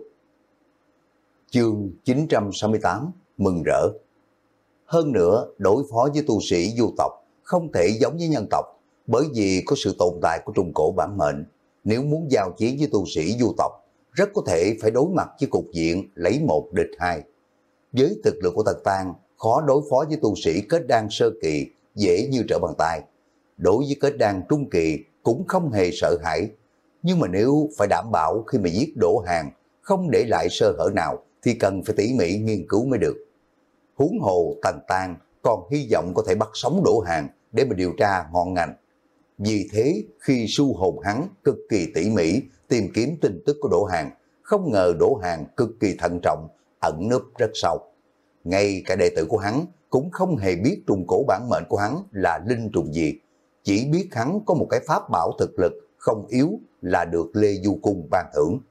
Chương chín trăm sáu mươi tám, mừng rỡ. Hơn nữa, đối phó với tu sĩ du tộc không thể giống với nhân tộc, bởi vì có sự tồn tại của trung cổ bản mệnh. Nếu muốn giao chiến với tu sĩ du tộc, rất có thể phải đối mặt với cục diện lấy một địch hai. Với thực lực của Tần Tang, khó đối phó với tu sĩ kết đan sơ kỳ, dễ như trở bàn tay. Đối với kết đan trung kỳ cũng không hề sợ hãi. Nhưng mà nếu phải đảm bảo khi mà giết Đỗ Hàn không để lại sơ hở nào thì cần phải tỉ mỉ nghiên cứu mới được. Huống hồ Tần Tang còn hy vọng có thể bắt sống Đỗ Hàn để mà điều tra ngọn ngành. Vì thế khi su hồn hắn cực kỳ tỉ mỉ tìm kiếm tin tức của Đỗ Hàn, không ngờ Đỗ Hàn cực kỳ thận trọng, ẩn núp rất sâu. Ngay cả đệ tử của hắn cũng không hề biết trùng cổ bản mệnh của hắn là linh trùng gì, chỉ biết hắn có một cái pháp bảo thực lực không yếu là được Lê Du Cung ban thưởng.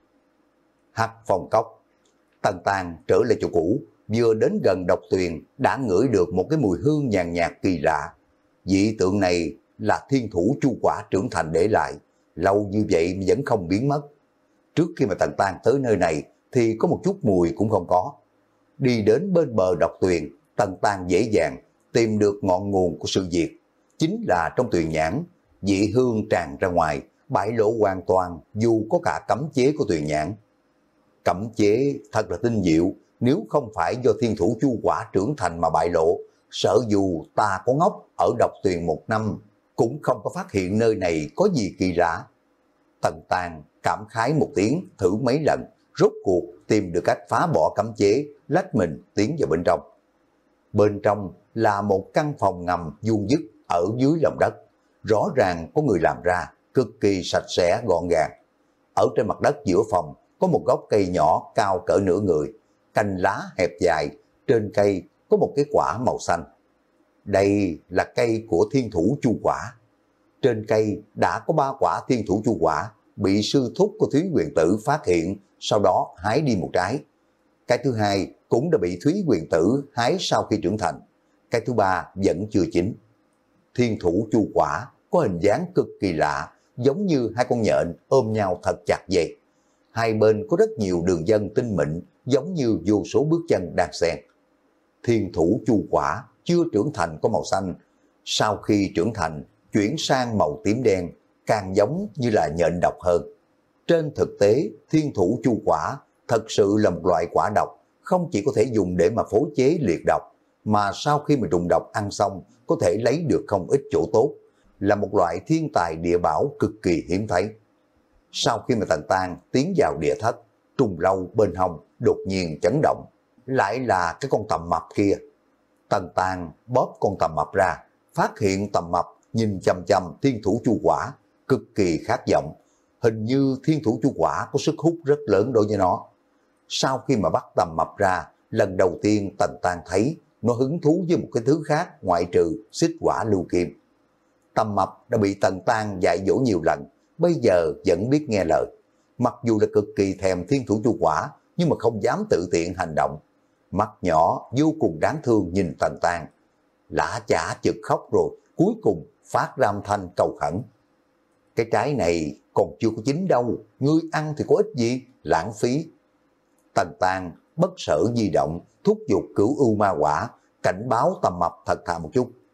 Hắc Phong Cốc. Tần Tàng trở lại chỗ cũ, vừa đến gần độc tuyền đã ngửi được một cái mùi hương nhàn nhạt kỳ lạ. Dị tượng này là thiên thủ chu quả trưởng thành để lại, lâu như vậy mà vẫn không biến mất. Trước khi mà Tần Tàng tới nơi này thì có một chút mùi cũng không có. Đi đến bên bờ độc tuyền, Tần Tàng dễ dàng tìm được ngọn nguồn của sự việc. Chính là trong tuyền nhãn, dị hương tràn ra ngoài, bại lộ hoàn toàn dù có cả cấm chế của tuyền nhãn. Cấm chế thật là tinh diệu, nếu không phải do thiên thủ chu quả trưởng thành mà bại lộ, sợ dù ta có ngốc ở độc tuyền một năm, cũng không có phát hiện nơi này có gì kỳ lạ. Tần Tàng cảm khái một tiếng, thử mấy lần, rốt cuộc tìm được cách phá bỏ cấm chế, lách mình tiến vào bên trong. Bên trong là một căn phòng ngầm vuông vức ở dưới lòng đất, rõ ràng có người làm ra, cực kỳ sạch sẽ gọn gàng. Ở trên mặt đất giữa phòng có một gốc cây nhỏ cao cỡ nửa người, cành lá hẹp dài, trên cây có một cái quả màu xanh. Đây là cây của thiên thủ chu quả. Trên cây đã có ba quả thiên thủ chu quả, bị sư thúc của Thúy Huyền Tử phát hiện, sau đó hái đi một trái. Cái thứ hai cũng đã bị Thúy Huyền Tử hái sau khi trưởng thành. Cái thứ ba vẫn chưa chín. Thiên thủ chu quả có hình dáng cực kỳ lạ, giống như hai con nhện ôm nhau thật chặt vậy. Hai bên có rất nhiều đường vân tinh mịn, giống như vô số bước chân đang xen. Thiên thủ chu quả chưa trưởng thành có màu xanh, sau khi trưởng thành chuyển sang màu tím đen, càng giống như là nhện độc hơn. Trên thực tế, thiên thủ chu quả thật sự là một loại quả độc, không chỉ có thể dùng để mà phối chế liệt độc, mà sau khi mà trùng độc ăn xong có thể lấy được không ít chỗ tốt, là một loại thiên tài địa bảo cực kỳ hiếm thấy. Sau khi mà Tần Tàng tiến vào địa thất, trùng lâu bên hông đột nhiên chấn động, lại là cái con tầm mập kia. Tần Tàng bóp con tầm mập ra, phát hiện tầm mập nhìn chằm chằm thiên thủ chu quả, cực kỳ khát vọng. Hình như thiên thủ chu quả có sức hút rất lớn đối với nó. Sau khi mà bắt tầm mập ra, lần đầu tiên Tần Tàng thấy nó hứng thú với một cái thứ khác ngoại trừ xích quả lưu kim. Tầm mập đã bị Tần Tàng dạy dỗ nhiều lần, bây giờ vẫn biết nghe lời. Mặc dù là cực kỳ thèm thiên thủ chu quả, nhưng mà không dám tự tiện hành động. Mắt nhỏ vô cùng đáng thương nhìn Tần Tàng. Lã chả chực khóc rồi, cuối cùng phát ra âm thanh cầu khẩn. Cái trái này còn chưa có chín đâu, ngươi ăn thì có ích gì, lãng phí. Tần Tàng bất sở di động, thúc giục cửu ưu ma quả, cảnh báo tầm mập thật thà một chút.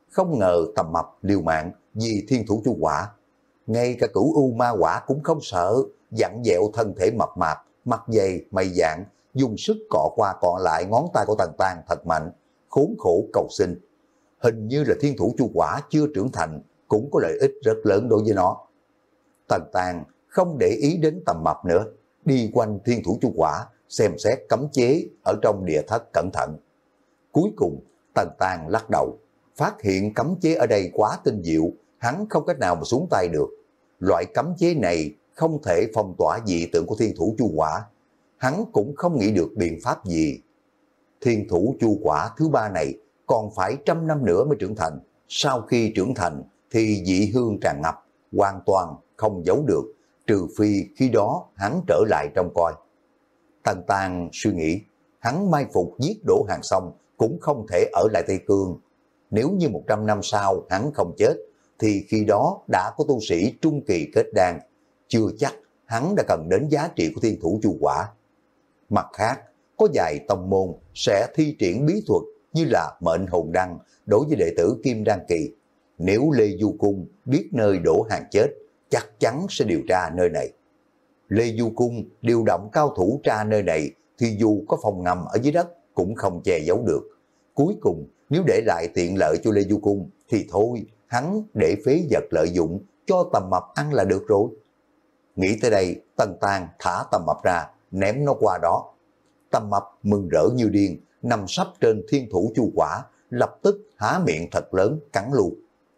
không ngờ Tầm Mập liều mạng vì Thiên Thủ Chu Quả. Ngay cả Cửu U Ma Quả cũng không sợ, dặn dẹo thân thể mập mạp, mặt dày, mày dạng, dùng sức cọ qua cọ lại ngón tay của Tần Tang thật mạnh, khốn khổ cầu xin. Hình như là Thiên Thủ Chu Quả chưa trưởng thành, cũng có lợi ích rất lớn đối với nó. Tần Tang không để ý đến Tầm Mập nữa, đi quanh Thiên Thủ Chu Quả, xem xét cấm chế ở trong địa thất cẩn thận. Cuối cùng, Tần Tang lắc đầu, phát hiện cấm chế ở đây quá tinh diệu, hắn không cách nào mà xuống tay được. Loại cấm chế này không thể phong tỏa dị tượng của Thiên Thủ Chu Quả, hắn cũng không nghĩ được biện pháp gì. Thiên Thủ Chu Quả thứ ba này còn phải trăm năm nữa mới trưởng thành, sau khi trưởng thành thì dị hương tràn ngập, hoàn toàn không giấu được, trừ phi khi đó hắn trở lại trong coi. Tần Tang suy nghĩ, hắn mai phục giết Đỗ Hàng xong cũng không thể ở lại Tây Cương. Nếu như một trăm năm sau hắn không chết, thì khi đó đã có tu sĩ trung kỳ kết đan, chưa chắc hắn đã cần đến giá trị của Thiên Thủ Chu Quả. Mặt khác, có vài tông môn sẽ thi triển bí thuật như là mệnh hồn đăng đối với đệ tử Kim Đan Kỳ. Nếu Lê Du Cung biết nơi Đỗ Hàng chết, chắc chắn sẽ điều tra nơi này. Lê Du Cung điều động cao thủ tra nơi này thì dù có phòng ngầm ở dưới đất cũng không che giấu được. Cuối cùng nếu để lại tiện lợi cho Lê Du Cung thì thôi, hắn để phế vật lợi dụng cho Tầm Mập ăn là được rồi. Nghĩ tới đây, Tần Tang thả Tầm Mập ra, ném nó qua đó. Tầm Mập mừng rỡ như điên, nằm sấp trên Thiên Thủ Chu Quả, lập tức há miệng thật lớn cắn luôn.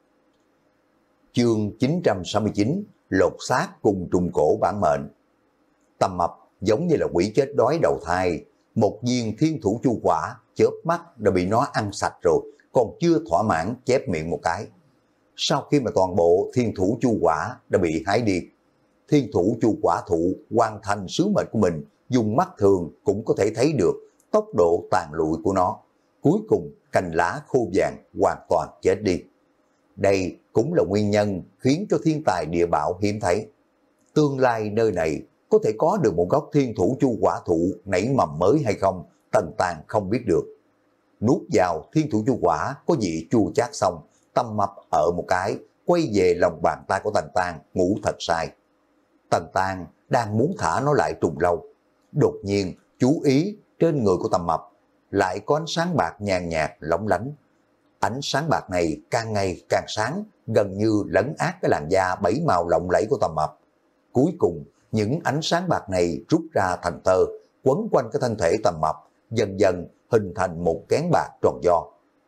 Chương chín trăm sáu mươi chín, lột xác cùng trùng cổ bản mệnh. Tầm Mập giống như là quỷ chết đói đầu thai, một viên Thiên Thủ Chu Quả chớp mắt đã bị nó ăn sạch rồi, còn chưa thỏa mãn chép miệng một cái. Sau khi mà toàn bộ Thiên Thủ Chu Quả đã bị hái đi, Thiên Thủ Chu Quả thụ hoàn thành sứ mệnh của mình, dùng mắt thường cũng có thể thấy được tốc độ tàn lụi của nó. Cuối cùng cành lá khô vàng hoàn toàn chết đi. Đây cũng là nguyên nhân khiến cho thiên tài địa bảo hiếm thấy. Tương lai nơi này có thể có được một gốc Thiên Thủ Chu Quả thụ nảy mầm mới hay không, Tần Tang không biết được. Nuốt vào Thiên Thủ Chu Quả có vị chua chát xong, Tầm Mập ở một cái, quay về lòng bàn tay của Tần Tang ngủ thật sai. Tần Tang đang muốn thả nó lại trùng lâu, đột nhiên chú ý trên người của Tầm Mập lại có ánh sáng bạc nhàn nhạt lóng lánh. Ánh sáng bạc này càng ngày càng sáng, gần như lấn át cái làn da bảy màu lộng lẫy của Tầm Mập. Cuối cùng những ánh sáng bạc này rút ra thành tơ, quấn quanh cái thân thể Tầm Mập, dần dần hình thành một kén bạc tròn vo.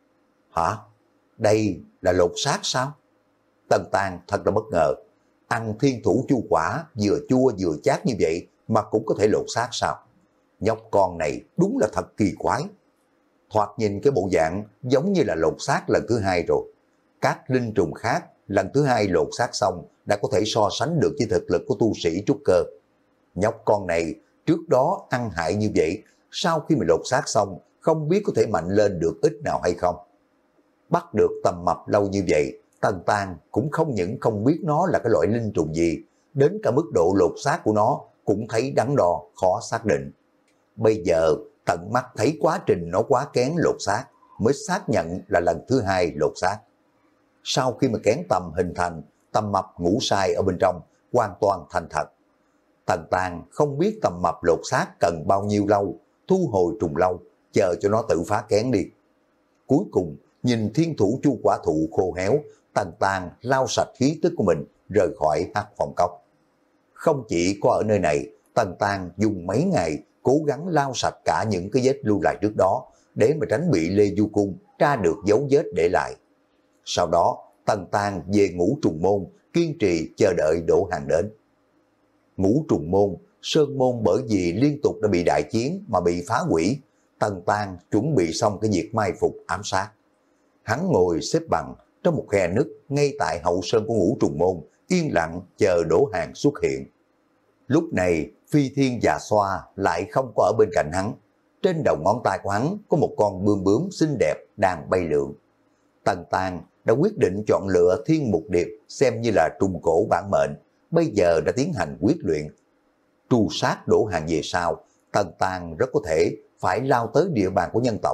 Hả? Đây là lột xác sao? Tần Tang thật là bất ngờ. Ăn Thiên Thủ Chu Quả vừa chua vừa chát như vậy mà cũng có thể lột xác sao? Nhóc con này đúng là thật kỳ quái. Thoạt nhìn cái bộ dạng giống như là lột xác lần thứ hai rồi. Các linh trùng khác lần thứ hai lột xác xong đã có thể so sánh được với thực lực của tu sĩ trúc cơ. Nhóc con này trước đó ăn hại như vậy, sau khi mà lột xác xong không biết có thể mạnh lên được ít nào hay không. Bắt được Tầm Mập lâu như vậy, Tần Tang cũng không những không biết nó là cái loại linh trùng gì, đến cả mức độ lột xác của nó cũng thấy đắn đo, khó xác định. Bây giờ tận mắt thấy quá trình nó quá kén lột xác, mới xác nhận là lần thứ hai lột xác. Sau khi mà kén tầm hình thành, Tầm Mập ngủ sai ở bên trong, hoàn toàn thành thật. Tần Tang không biết Tầm Mập lột xác cần bao nhiêu lâu, thu hồi trùng lâu, chờ cho nó tự phá kén đi. Cuối cùng, nhìn Thiên Thủ Chu Quả thụ khô héo, Tần Tang lau sạch khí tức của mình, rời khỏi hắc phong cốc. Không chỉ có ở nơi này, Tần Tang dùng mấy ngày cố gắng lau sạch cả những cái vết lưu lại trước đó, để mà tránh bị Lê Du Cung tra được dấu vết để lại. Sau đó, Tần Tang về Ngũ Trùng Môn, kiên trì chờ đợi Đỗ Hàng đến. Ngũ Trùng Môn, Sơn Môn bởi vì liên tục đã bị đại chiến mà bị phá hủy, Tần Tang chuẩn bị xong cái việc mai phục ám sát. Hắn ngồi xếp bằng trong một khe nứt ngay tại hậu sơn của Ngũ Trùng Môn, yên lặng chờ Đỗ Hàng xuất hiện. Lúc này, Phi Thiên Già Xoa lại không có ở bên cạnh hắn. Trên đầu ngón tay của hắn có một con bươm bướm xinh đẹp đang bay lượn. Tần Tang đã quyết định chọn lựa Thiên Mục Điệp xem như là trùng cổ bản mệnh, bây giờ đã tiến hành quyết luyện. Tru sát Đỗ Hàng về sau, Tần Tang rất có thể phải lao tới địa bàn của nhân tộc.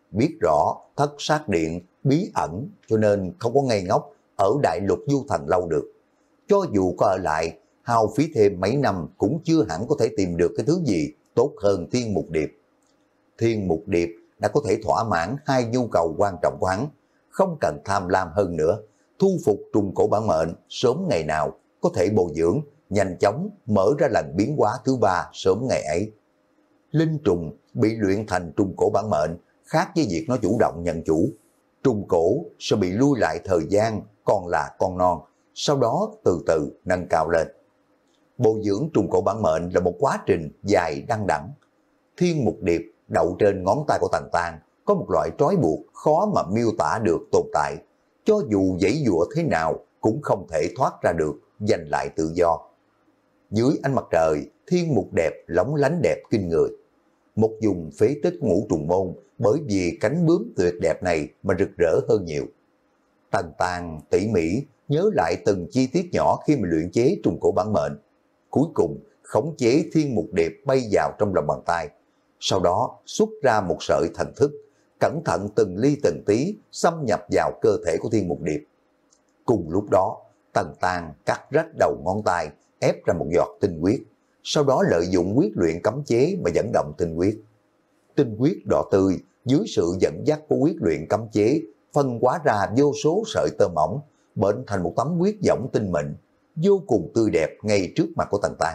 biết rõ thất sát điện bí ẩn cho nên không có ngây ngốc ở đại lục du thành lâu được. Cho dù có ở lại, hao phí thêm mấy năm cũng chưa hẳn có thể tìm được cái thứ gì tốt hơn Thiên Mục Điệp. Thiên Mục Điệp đã có thể thỏa mãn hai nhu cầu quan trọng của hắn, không cần tham lam hơn nữa, thu phục trùng cổ bản mệnh sớm ngày nào có thể bồi dưỡng, nhanh chóng mở ra lần biến hóa thứ ba sớm ngày ấy. Linh trùng bị luyện thành trùng cổ bản mệnh khác với việc nó chủ động nhận chủ. Trùng cổ sẽ bị lui lại thời gian còn là con non, sau đó từ từ nâng cao lên. Bồi dưỡng trùng cổ bản mệnh là một quá trình dài đăng đẳng. Thiên Mục Điệp đậu trên ngón tay của Tần Tang có một loại trói buộc khó mà miêu tả được tồn tại. Cho dù giãy giụa thế nào cũng không thể thoát ra được, giành lại tự do. Dưới ánh mặt trời, Thiên Mục đẹp lóng lánh đẹp kinh người. Một vùng phế tích ngũ trùng môn bởi vì cánh bướm tuyệt đẹp này mà rực rỡ hơn nhiều. Tần Tang tỉ mỉ nhớ lại từng chi tiết nhỏ khi mà luyện chế trùng cổ bản mệnh. Cuối cùng khống chế Thiên Mục Điệp bay vào trong lòng bàn tay. Sau đó xuất ra một sợi thần thức, cẩn thận từng ly từng tí xâm nhập vào cơ thể của Thiên Mục Điệp. Cùng lúc đó, Tần Tang cắt rách đầu ngón tay, ép ra một giọt tinh huyết, sau đó lợi dụng huyết luyện cấm chế mà dẫn động tinh huyết. Tinh huyết đỏ tươi dưới sự dẫn dắt của huyết luyện cấm chế phân hóa ra vô số sợi tơ mỏng, bệnh thành một tấm huyết võng tinh mịn, vô cùng tươi đẹp ngay trước mặt của Tần Tang.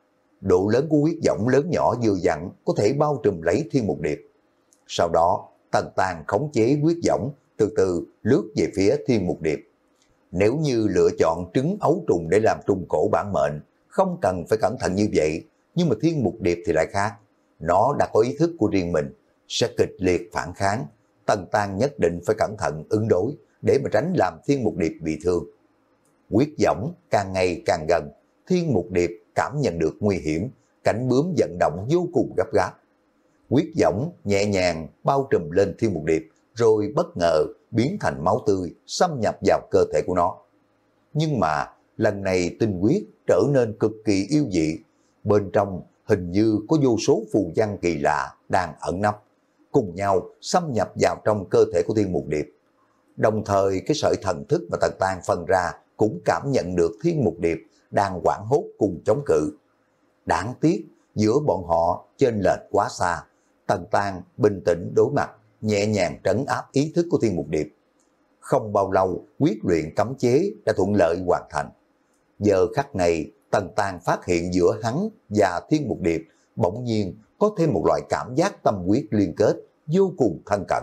Độ lớn của huyết võng lớn nhỏ vừa dặn có thể bao trùm lấy Thiên Mục Điệp. Sau đó, Tần Tang khống chế huyết võng từ từ lướt về phía Thiên Mục Điệp. Nếu như lựa chọn trứng ấu trùng để làm trùng cổ bản mệnh, không cần phải cẩn thận như vậy, nhưng mà Thiên Mục Điệp thì lại khác. Nó đã có ý thức của riêng mình, sẽ kịch liệt phản kháng. Tần Tang nhất định phải cẩn thận ứng đối để mà tránh làm Thiên Mục Điệp bị thương. Huyết võng càng ngày càng gần, Thiên Mục Điệp cảm nhận được nguy hiểm, cánh bướm vận động vô cùng gấp gáp. Huyết võng nhẹ nhàng bao trùm lên Thiên Mục Điệp, rồi bất ngờ biến thành máu tươi xâm nhập vào cơ thể của nó. Nhưng mà lần này tinh huyết trở nên cực kỳ yêu dị, bên trong hình như có vô số phù văn kỳ lạ đang ẩn nấp, cùng nhau xâm nhập vào trong cơ thể của Thiên Mục Điệp. Đồng thời cái sợi thần thức mà Tần Tang phân ra cũng cảm nhận được Thiên Mục Điệp đang hoảng hốt cùng chống cự. Đáng tiếc giữa bọn họ chênh lệch quá xa. Tần Tang bình tĩnh đối mặt, nhẹ nhàng trấn áp ý thức của Thiên Mục Điệp. Không bao lâu, quyết luyện cấm chế đã thuận lợi hoàn thành. Giờ khắc này, Tần Tang phát hiện giữa hắn và Thiên Mục Điệp bỗng nhiên có thêm một loại cảm giác tâm huyết liên kết vô cùng thân cận.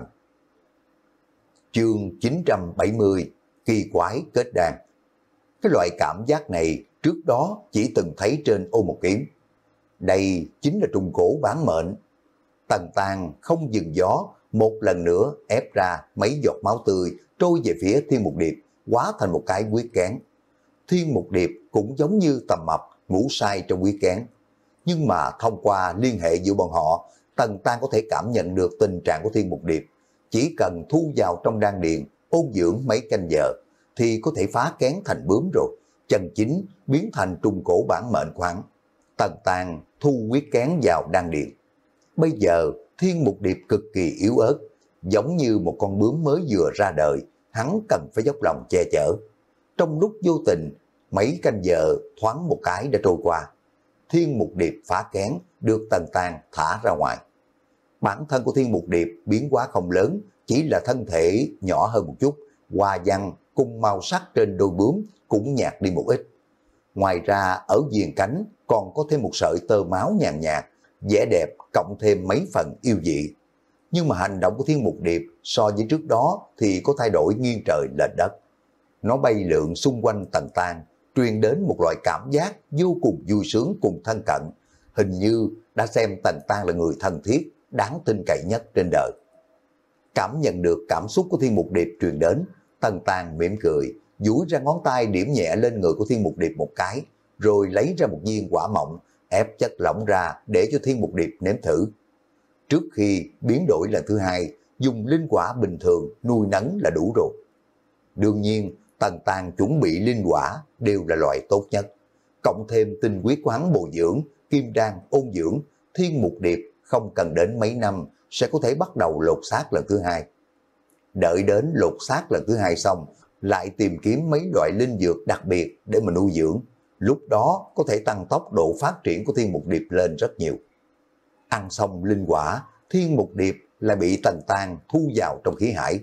Chương chín trăm bảy mươi, kỳ quái kết đan. Cái loại cảm giác này trước đó chỉ từng thấy trên ô một kiếm. Đây chính là trùng cổ bản mệnh. Tần Tang không dừng gió, một lần nữa ép ra mấy giọt máu tươi trôi về phía Thiên Mục Điệp, hóa thành một cái huyết kén. Thiên Mục Điệp cũng giống như tầm mập ngủ say trong huyết kén. Nhưng mà thông qua liên hệ giữa bọn họ, Tần Tang có thể cảm nhận được tình trạng của Thiên Mục Điệp. Chỉ cần thu vào trong đan điền, ôn dưỡng mấy canh giờ, thì có thể phá kén thành bướm rồi, chân chính biến thành trùng cổ bản mệnh của hắn. Tần Tang thu huyết kén vào đan điền. Bây giờ Thiên Mục Điệp cực kỳ yếu ớt, giống như một con bướm mới vừa ra đời, hắn cần phải dốc lòng che chở. Trong lúc vô tình, mấy canh giờ thoáng một cái đã trôi qua. Thiên Mục Điệp phá kén được Tần Tang thả ra ngoài. Bản thân của Thiên Mục Điệp biến hóa không lớn, chỉ là thân thể nhỏ hơn một chút, hoa văn cùng màu sắc trên đôi bướm cũng nhạt đi một ít. Ngoài ra ở viền cánh còn có thêm một sợi tơ máu nhàn nhạt, vẻ đẹp cộng thêm mấy phần yêu dị. Nhưng mà hành động của Thiên Mục Điệp so với trước đó thì có thay đổi nghiêng trời lệch đất. Nó bay lượn xung quanh Tần Tang, truyền đến một loại cảm giác vô cùng vui sướng cùng thân cận, hình như đã xem Tần Tang là người thân thiết, đáng tin cậy nhất trên đời. Cảm nhận được cảm xúc của Thiên Mục Điệp truyền đến, Tần Tang mỉm cười, duỗi ra ngón tay điểm nhẹ lên người của Thiên Mục Điệp một cái, rồi lấy ra một viên quả mọng, ép chất lỏng ra để cho Thiên Mục Điệp nếm thử. Trước khi biến đổi lần thứ hai, dùng linh quả bình thường nuôi nấng là đủ rồi. Đương nhiên, Tần Tang chuẩn bị linh quả đều là loại tốt nhất. Cộng thêm tinh huyết quán bồi dưỡng, kim đan ôn dưỡng, Thiên Mục Điệp không cần đến mấy năm sẽ có thể bắt đầu lột xác lần thứ hai. Đợi đến lột xác lần thứ hai xong, lại tìm kiếm mấy loại linh dược đặc biệt để mà nuôi dưỡng. Lúc đó có thể tăng tốc độ phát triển của Thiên Mục Điệp lên rất nhiều. Ăn xong linh quả, Thiên Mục Điệp lại bị Tần Tang thu vào trong khí hải.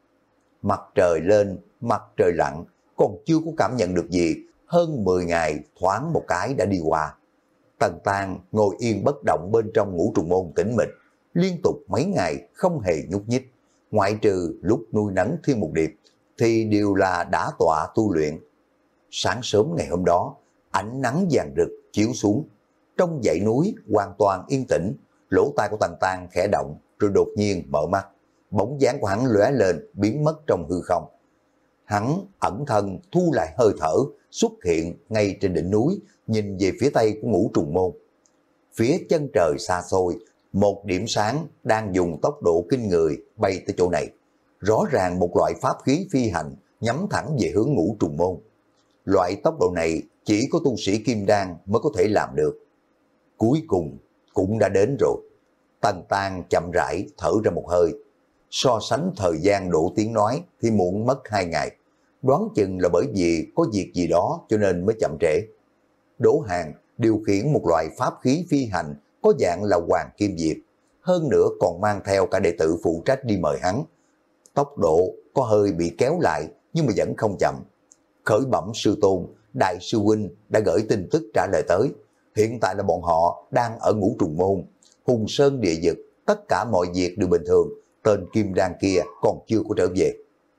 Mặt trời lên, mặt trời lặn, còn chưa có cảm nhận được gì, hơn mười ngày thoáng một cái đã đi qua. Tần Tang ngồi yên bất động bên trong ngũ trùng môn tĩnh mịch, liên tục mấy ngày không hề nhúc nhích, ngoại trừ lúc nuôi nấng Thiên Mục Điệp thì đều là đã tọa tu luyện. Sáng sớm ngày hôm đó, ánh nắng vàng rực chiếu xuống, trong dãy núi hoàn toàn yên tĩnh, lỗ tai của Tần Tang khẽ động, rồi đột nhiên mở mắt, bóng dáng của hắn lóe lên biến mất trong hư không. Hắn ẩn thân thu lại hơi thở, xuất hiện ngay trên đỉnh núi, nhìn về phía tây của ngũ trùng môn. Phía chân trời xa xôi, một điểm sáng đang dùng tốc độ kinh người bay tới chỗ này. Rõ ràng một loại pháp khí phi hành nhắm thẳng về hướng ngũ trùng môn. Loại tốc độ này chỉ có tu sĩ kim đan mới có thể làm được. Cuối cùng cũng đã đến rồi. Tần Tang chậm rãi thở ra một hơi. So sánh thời gian Đỗ Tiến nói thì muộn mất hai ngày. Đoán chừng là bởi vì có việc gì đó cho nên mới chậm trễ. Đỗ Hàn điều khiển một loại pháp khí phi hành có dạng là hoàng kim diệp, hơn nữa còn mang theo cả đệ tử phụ trách đi mời hắn. Tốc độ có hơi bị kéo lại nhưng mà vẫn không chậm. Khởi bẩm sư tôn, đại sư huynh đã gửi tin tức trả lời tới. Hiện tại là bọn họ đang ở ngũ trùng môn, hùng sơn địa vực, tất cả mọi việc đều bình thường, tên kim đan kia còn chưa có trở về.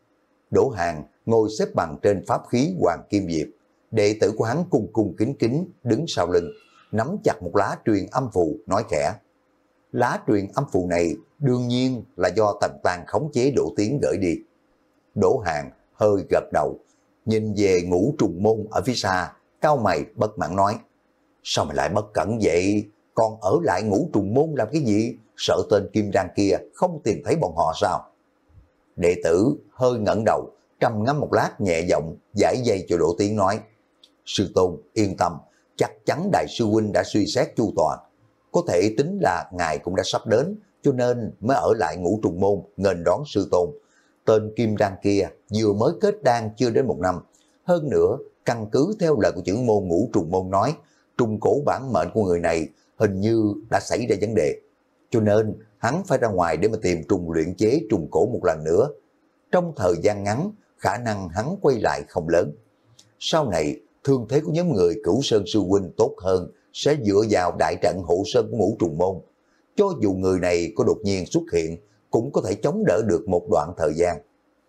Đỗ Hàn ngồi xếp bằng trên pháp khí hoàng kim diệp, đệ tử của hắn cung cung kính kính đứng sau lưng, nắm chặt một lá truyền âm phù nói khẽ. Lá truyền âm phù này đương nhiên là do Tần Tang khống chế Đỗ Tiến gửi đi. Đỗ Hàn hơi gật đầu, nhìn về ngũ trùng môn ở phía xa, cau mày bất mãn nói. Sao mày lại bất cẩn vậy? Còn ở lại ngũ trùng môn làm cái gì? Sợ tên kim đan kia không tìm thấy bọn họ sao? Đệ tử hơi ngẩng đầu, trầm ngâm một lát nhẹ giọng giải dây cho Đỗ Tiến nói. Sư tôn yên tâm, chắc chắn đại sư huynh đã suy xét chu toàn. Có thể tính là ngài cũng đã sắp đến, cho nên mới ở lại ngũ trùng môn nghênh đón sư tôn. Tên kim đan kia vừa mới kết đan chưa đến một năm. Hơn nữa, căn cứ theo lời của chữ môn ngũ trùng môn nói, trùng cổ bản mệnh của người này hình như đã xảy ra vấn đề. Cho nên hắn phải ra ngoài để mà tìm trùng luyện chế trùng cổ một lần nữa. Trong thời gian ngắn, khả năng hắn quay lại không lớn. Sau này, thương thế của nhóm người Cửu Sơn sư huynh tốt hơn sẽ dựa vào đại trận hộ sơn của ngũ trùng môn. Cho dù người này có đột nhiên xuất hiện, cũng có thể chống đỡ được một đoạn thời gian.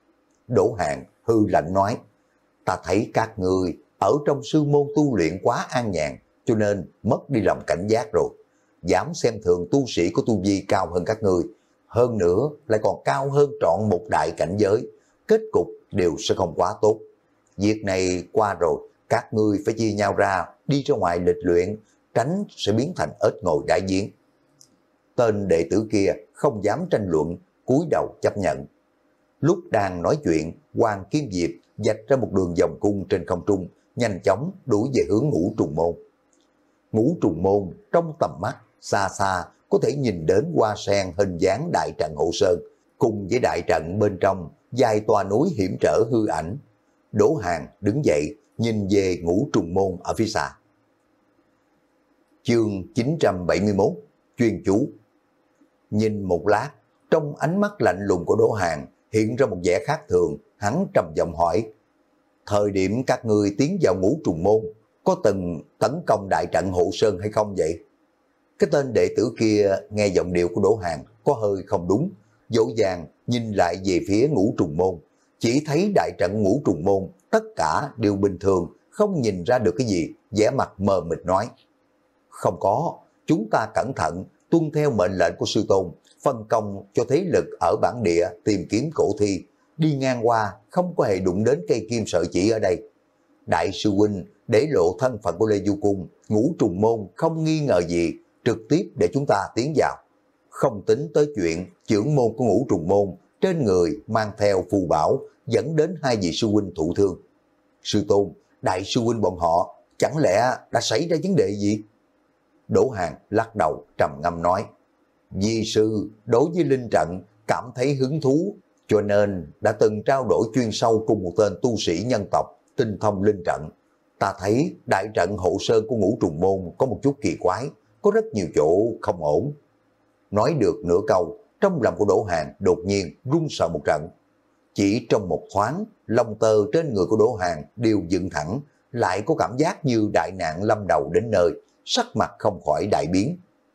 Đỗ Hàn hư lạnh nói, ta thấy các người ở trong sư môn tu luyện quá an nhàn, cho nên mất đi lòng cảnh giác rồi. Dám xem thường tu sĩ có tu vi cao hơn các người, hơn nữa lại còn cao hơn trọn một đại cảnh giới, kết cục đều sẽ không quá tốt. Việc này qua rồi, các ngươi phải chia nhau ra, đi ra ngoài lịch luyện, tránh sẽ biến thành ếch ngồi đáy giếng. Tên đệ tử kia không dám tranh luận, cúi đầu chấp nhận. Lúc đang nói chuyện, Hoàng Kim Diệp vạch ra một đường vòng cung trên không trung, nhanh chóng đuổi về hướng ngũ trùng môn. Ngũ trùng môn trong tầm mắt, xa xa có thể nhìn đến hoa sen hình dáng đại trận hộ sơn, cùng với đại trận bên trong dài tòa núi hiểm trở hư ảnh. Đỗ Hàn đứng dậy, nhìn về ngũ trùng môn ở phía xa. Chương chín trăm bảy mươi mốt, chuyên chú. Nhìn một lát, trong ánh mắt lạnh lùng của Đỗ Hàn hiện ra một vẻ khác thường, hắn trầm giọng hỏi. Thời điểm các ngươi tiến vào ngũ trùng môn, có từng tấn công đại trận hộ sơn hay không vậy? Cái tên đệ tử kia nghe giọng điệu của Đỗ Hàn có hơi không đúng, dỗ dàng nhìn lại về phía ngũ trùng môn, chỉ thấy đại trận ngũ trùng môn tất cả đều bình thường, không nhìn ra được cái gì, vẻ mặt mờ mịt nói. Không có, chúng ta cẩn thận, tuân theo mệnh lệnh của sư tôn, phân công cho thế lực ở bản địa tìm kiếm cổ thi, đi ngang qua không có hề đụng đến cây kim sợi chỉ ở đây. Đại sư huynh để lộ thân phận của Lê Du Cung, ngũ trùng môn không nghi ngờ gì, trực tiếp để chúng ta tiến vào. Không tính tới chuyện trưởng môn của ngũ trùng môn trên người mang theo phù bảo dẫn đến hai vị sư huynh thụ thương. Sư tôn, đại sư huynh bọn họ chẳng lẽ đã xảy ra vấn đề gì? Đỗ Hàn lắc đầu trầm ngâm nói. Di sư đối với linh trận cảm thấy hứng thú, cho nên đã từng trao đổi chuyên sâu cùng một tên tu sĩ nhân tộc tinh thông linh trận. Ta thấy đại trận hộ sơn của Ngũ Trùng Môn có một chút kỳ quái, có rất nhiều chỗ không ổn. Nói được nửa câu, trong lòng của Đỗ Hàn đột nhiên run sợ một trận. Chỉ trong một thoáng, lông tơ trên người của Đỗ Hàn đều dựng thẳng, lại có cảm giác như đại nạn lâm đầu đến nơi, sắc mặt không khỏi đại biến.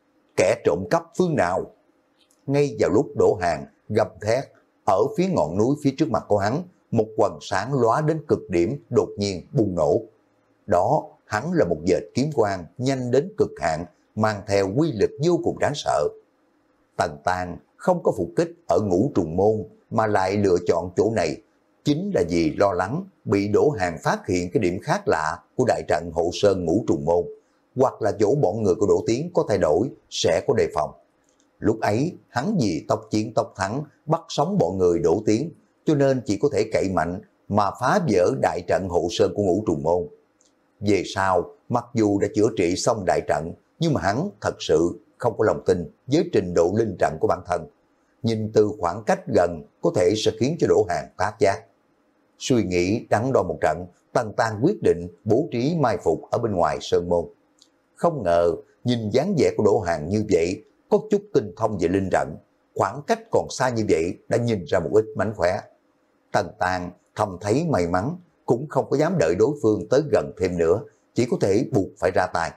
Kẻ trộm cắp phương nào? Ngay vào lúc Đỗ Hàn gầm thét, ở phía ngọn núi phía trước mặt của hắn, một quần sáng lóa đến cực điểm đột nhiên bùng nổ. Đó, hắn là một vệt kiếm quang nhanh đến cực hạn, mang theo quy lực vô cùng đáng sợ. Tần Tàng không có phục kích ở Ngũ Trùng Môn mà lại lựa chọn chỗ này, chính là vì lo lắng bị Đỗ Hàn phát hiện cái điểm khác lạ của đại trận hộ sơn Ngũ Trùng Môn, hoặc là chỗ bọn người của Đỗ Tiến có thay đổi sẽ có đề phòng. Lúc ấy hắn vì tốc chiến tốc thắng bắt sống bọn người Đỗ Tiến, cho nên chỉ có thể cậy mạnh mà phá vỡ đại trận hộ sơn của Ngũ Trùng Môn. Về sau, mặc dù đã chữa trị xong đại trận, nhưng mà hắn thật sự không có lòng tin với trình độ linh trận của bản thân. Nhìn từ khoảng cách gần có thể sẽ khiến cho Đỗ Hàn phát giác. Suy nghĩ đắn đo một trận, Tần Tàng quyết định bố trí mai phục ở bên ngoài sơn môn. Không ngờ, nhìn dáng vẻ của Đỗ Hàn như vậy, có chút tinh thông về linh trận, khoảng cách còn xa như vậy đã nhìn ra một ít mánh khóe. Tần Tàng thầm thấy may mắn, cũng không có dám đợi đối phương tới gần thêm nữa, chỉ có thể buộc phải ra tay.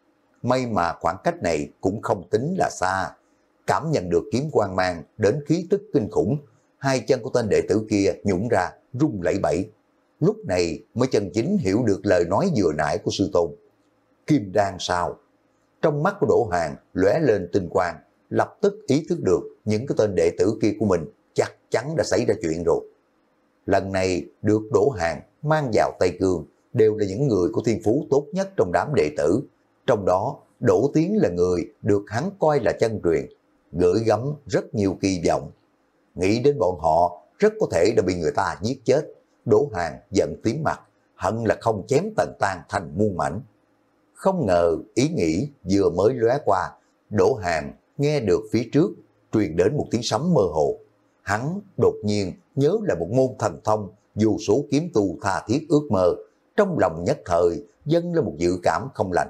May mà khoảng cách này cũng không tính là xa. Cảm nhận được kiếm quang mang đến khí tức kinh khủng, hai chân của tên đệ tử kia nhũng ra, rung lẩy bẩy. Lúc này mới chân chính hiểu được lời nói vừa nãy của sư tôn. Kim đan sao? Trong mắt của Đỗ Hàn lóe lên tinh quang, lập tức ý thức được những cái tên đệ tử kia của mình chắc chắn đã xảy ra chuyện rồi. Lần này được Đỗ Hàn mang vào Tây Cương đều là những người có thiên phú tốt nhất trong đám đệ tử. Trong đó, Đỗ Tiến là người được hắn coi là chân truyền, gửi gắm rất nhiều kỳ vọng. Nghĩ đến bọn họ, rất có thể đã bị người ta giết chết. Đỗ Hàn giận tím mặt, hận là không chém Tần Tàng thành muôn mảnh. Không ngờ ý nghĩ vừa mới lóe qua, Đỗ Hàn nghe được phía trước truyền đến một tiếng sấm mơ hồ. Hắn đột nhiên nhớ là một môn thần thông dù số kiếm tu tha thiết ước mơ, trong lòng nhất thời dâng lên một dự cảm không lành.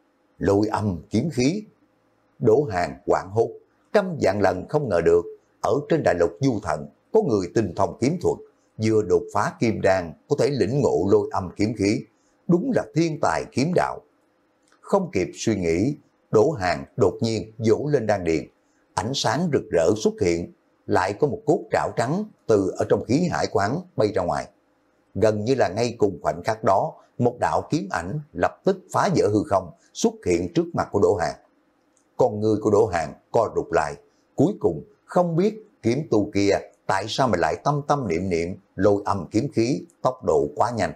Lôi âm kiếm khí. Đỗ Hàn hoảng hốt, trăm vạn lần không ngờ được ở trên đại lục du thần có người tinh thông kiếm thuật, vừa đột phá kim đan có thể lĩnh ngộ lôi âm kiếm khí, đúng là thiên tài kiếm đạo. Không kịp suy nghĩ, Đỗ Hàn đột nhiên vỗ lên đan điền, ánh sáng rực rỡ xuất hiện, lại có một cốt trảo trắng từ ở trong khí hải quán bay ra ngoài. Gần như là ngay cùng khoảnh khắc đó, một đạo kiếm ảnh lập tức phá vỡ hư không xuất hiện trước mặt của Đỗ Hàn. Con người của Đỗ Hàn co rụt lại, cuối cùng không biết kiếm tu kia tại sao mà lại tâm tâm niệm niệm lôi âm kiếm khí, tốc độ quá nhanh.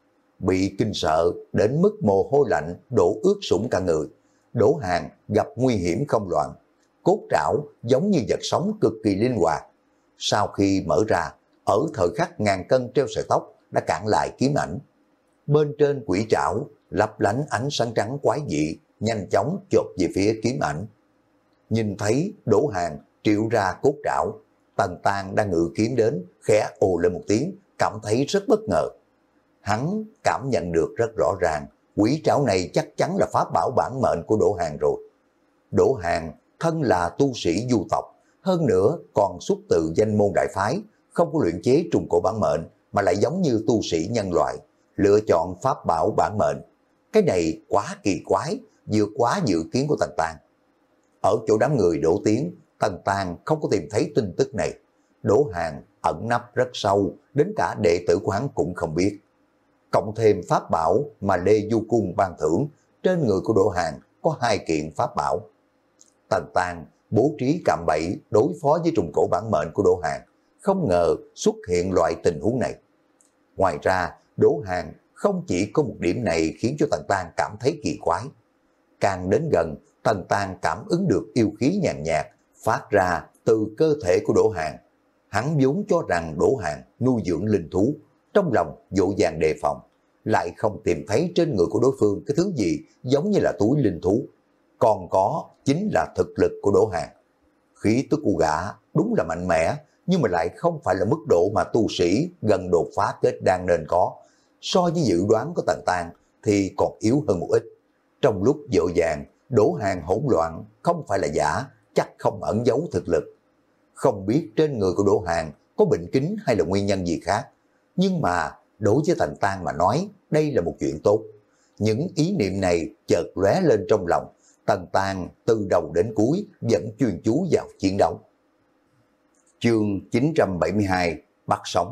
Bị kinh sợ đến mức mồ hôi lạnh đổ ướt sũng cả người, Đỗ Hàn gặp nguy hiểm không loạn. Cốt trảo giống như vật sống cực kỳ linh hoạt. Sau khi mở ra, ở thời khắc ngàn cân treo sợi tóc đã cản lại kiếm ảnh. Bên trên quỷ trảo lấp lánh ánh sáng trắng quái dị, nhanh chóng chộp về phía kiếm ảnh. Nhìn thấy Đỗ Hàn triệu ra cốt trảo, Tần Tàng đang ngự kiếm đến, khẽ ồ lên một tiếng, cảm thấy rất bất ngờ. Hắn cảm nhận được rất rõ ràng, quỷ trảo này chắc chắn là pháp bảo bản mệnh của Đỗ Hàn rồi. Đỗ Hàn thân là tu sĩ du tộc, hơn nữa còn xuất từ danh môn đại phái, không có luyện chế trùng cổ bản mệnh, mà lại giống như tu sĩ nhân loại, lựa chọn pháp bảo bản mệnh. Cái này quá kỳ quái, vượt quá dự kiến của Tần Tàng. Ở chỗ đám người Đỗ Tiến, Tần Tàng không có tìm thấy tin tức này. Đỗ Hàn ẩn nấp rất sâu, đến cả đệ tử của hắn cũng không biết. Cộng thêm pháp bảo mà Lê Du Cung ban thưởng, trên người của Đỗ Hàn có hai kiện pháp bảo. Tần Tàng bố trí cạm bẫy đối phó với trùng cổ bản mệnh của Đỗ Hàn, không ngờ xuất hiện loại tình huống này. Ngoài ra, Đỗ Hàn không chỉ có một điểm này khiến cho Tần Tàng cảm thấy kỳ quái. Càng đến gần, Tần Tàng cảm ứng được yêu khí nhàn nhạt phát ra từ cơ thể của Đỗ Hàn. Hắn vốn cho rằng Đỗ Hàn nuôi dưỡng linh thú, trong lòng dỗ dàng đề phòng, lại không tìm thấy trên người của đối phương cái thứ gì giống như là túi linh thú. Còn có chính là thực lực của Đỗ Hàn. Khí tức của gã đúng là mạnh mẽ, nhưng mà lại không phải là mức độ mà tu sĩ gần đột phá kết đan nên có. So với dự đoán của Tần Tang thì còn yếu hơn một ít. Trong lúc vội vàng, đổ hàng hỗn loạn, không phải là giả, chắc không ẩn giấu thực lực. Không biết trên người của Đỗ Hàng có bệnh kính hay là nguyên nhân gì khác. Nhưng mà đối với Tần Tang mà nói, đây là một chuyện tốt. Những ý niệm này chợt lóe lên trong lòng. Tần Tang từ đầu đến cuối vẫn chuyên chú vào chiến đấu. Chương chín trăm bảy mươi hai, bắt sống.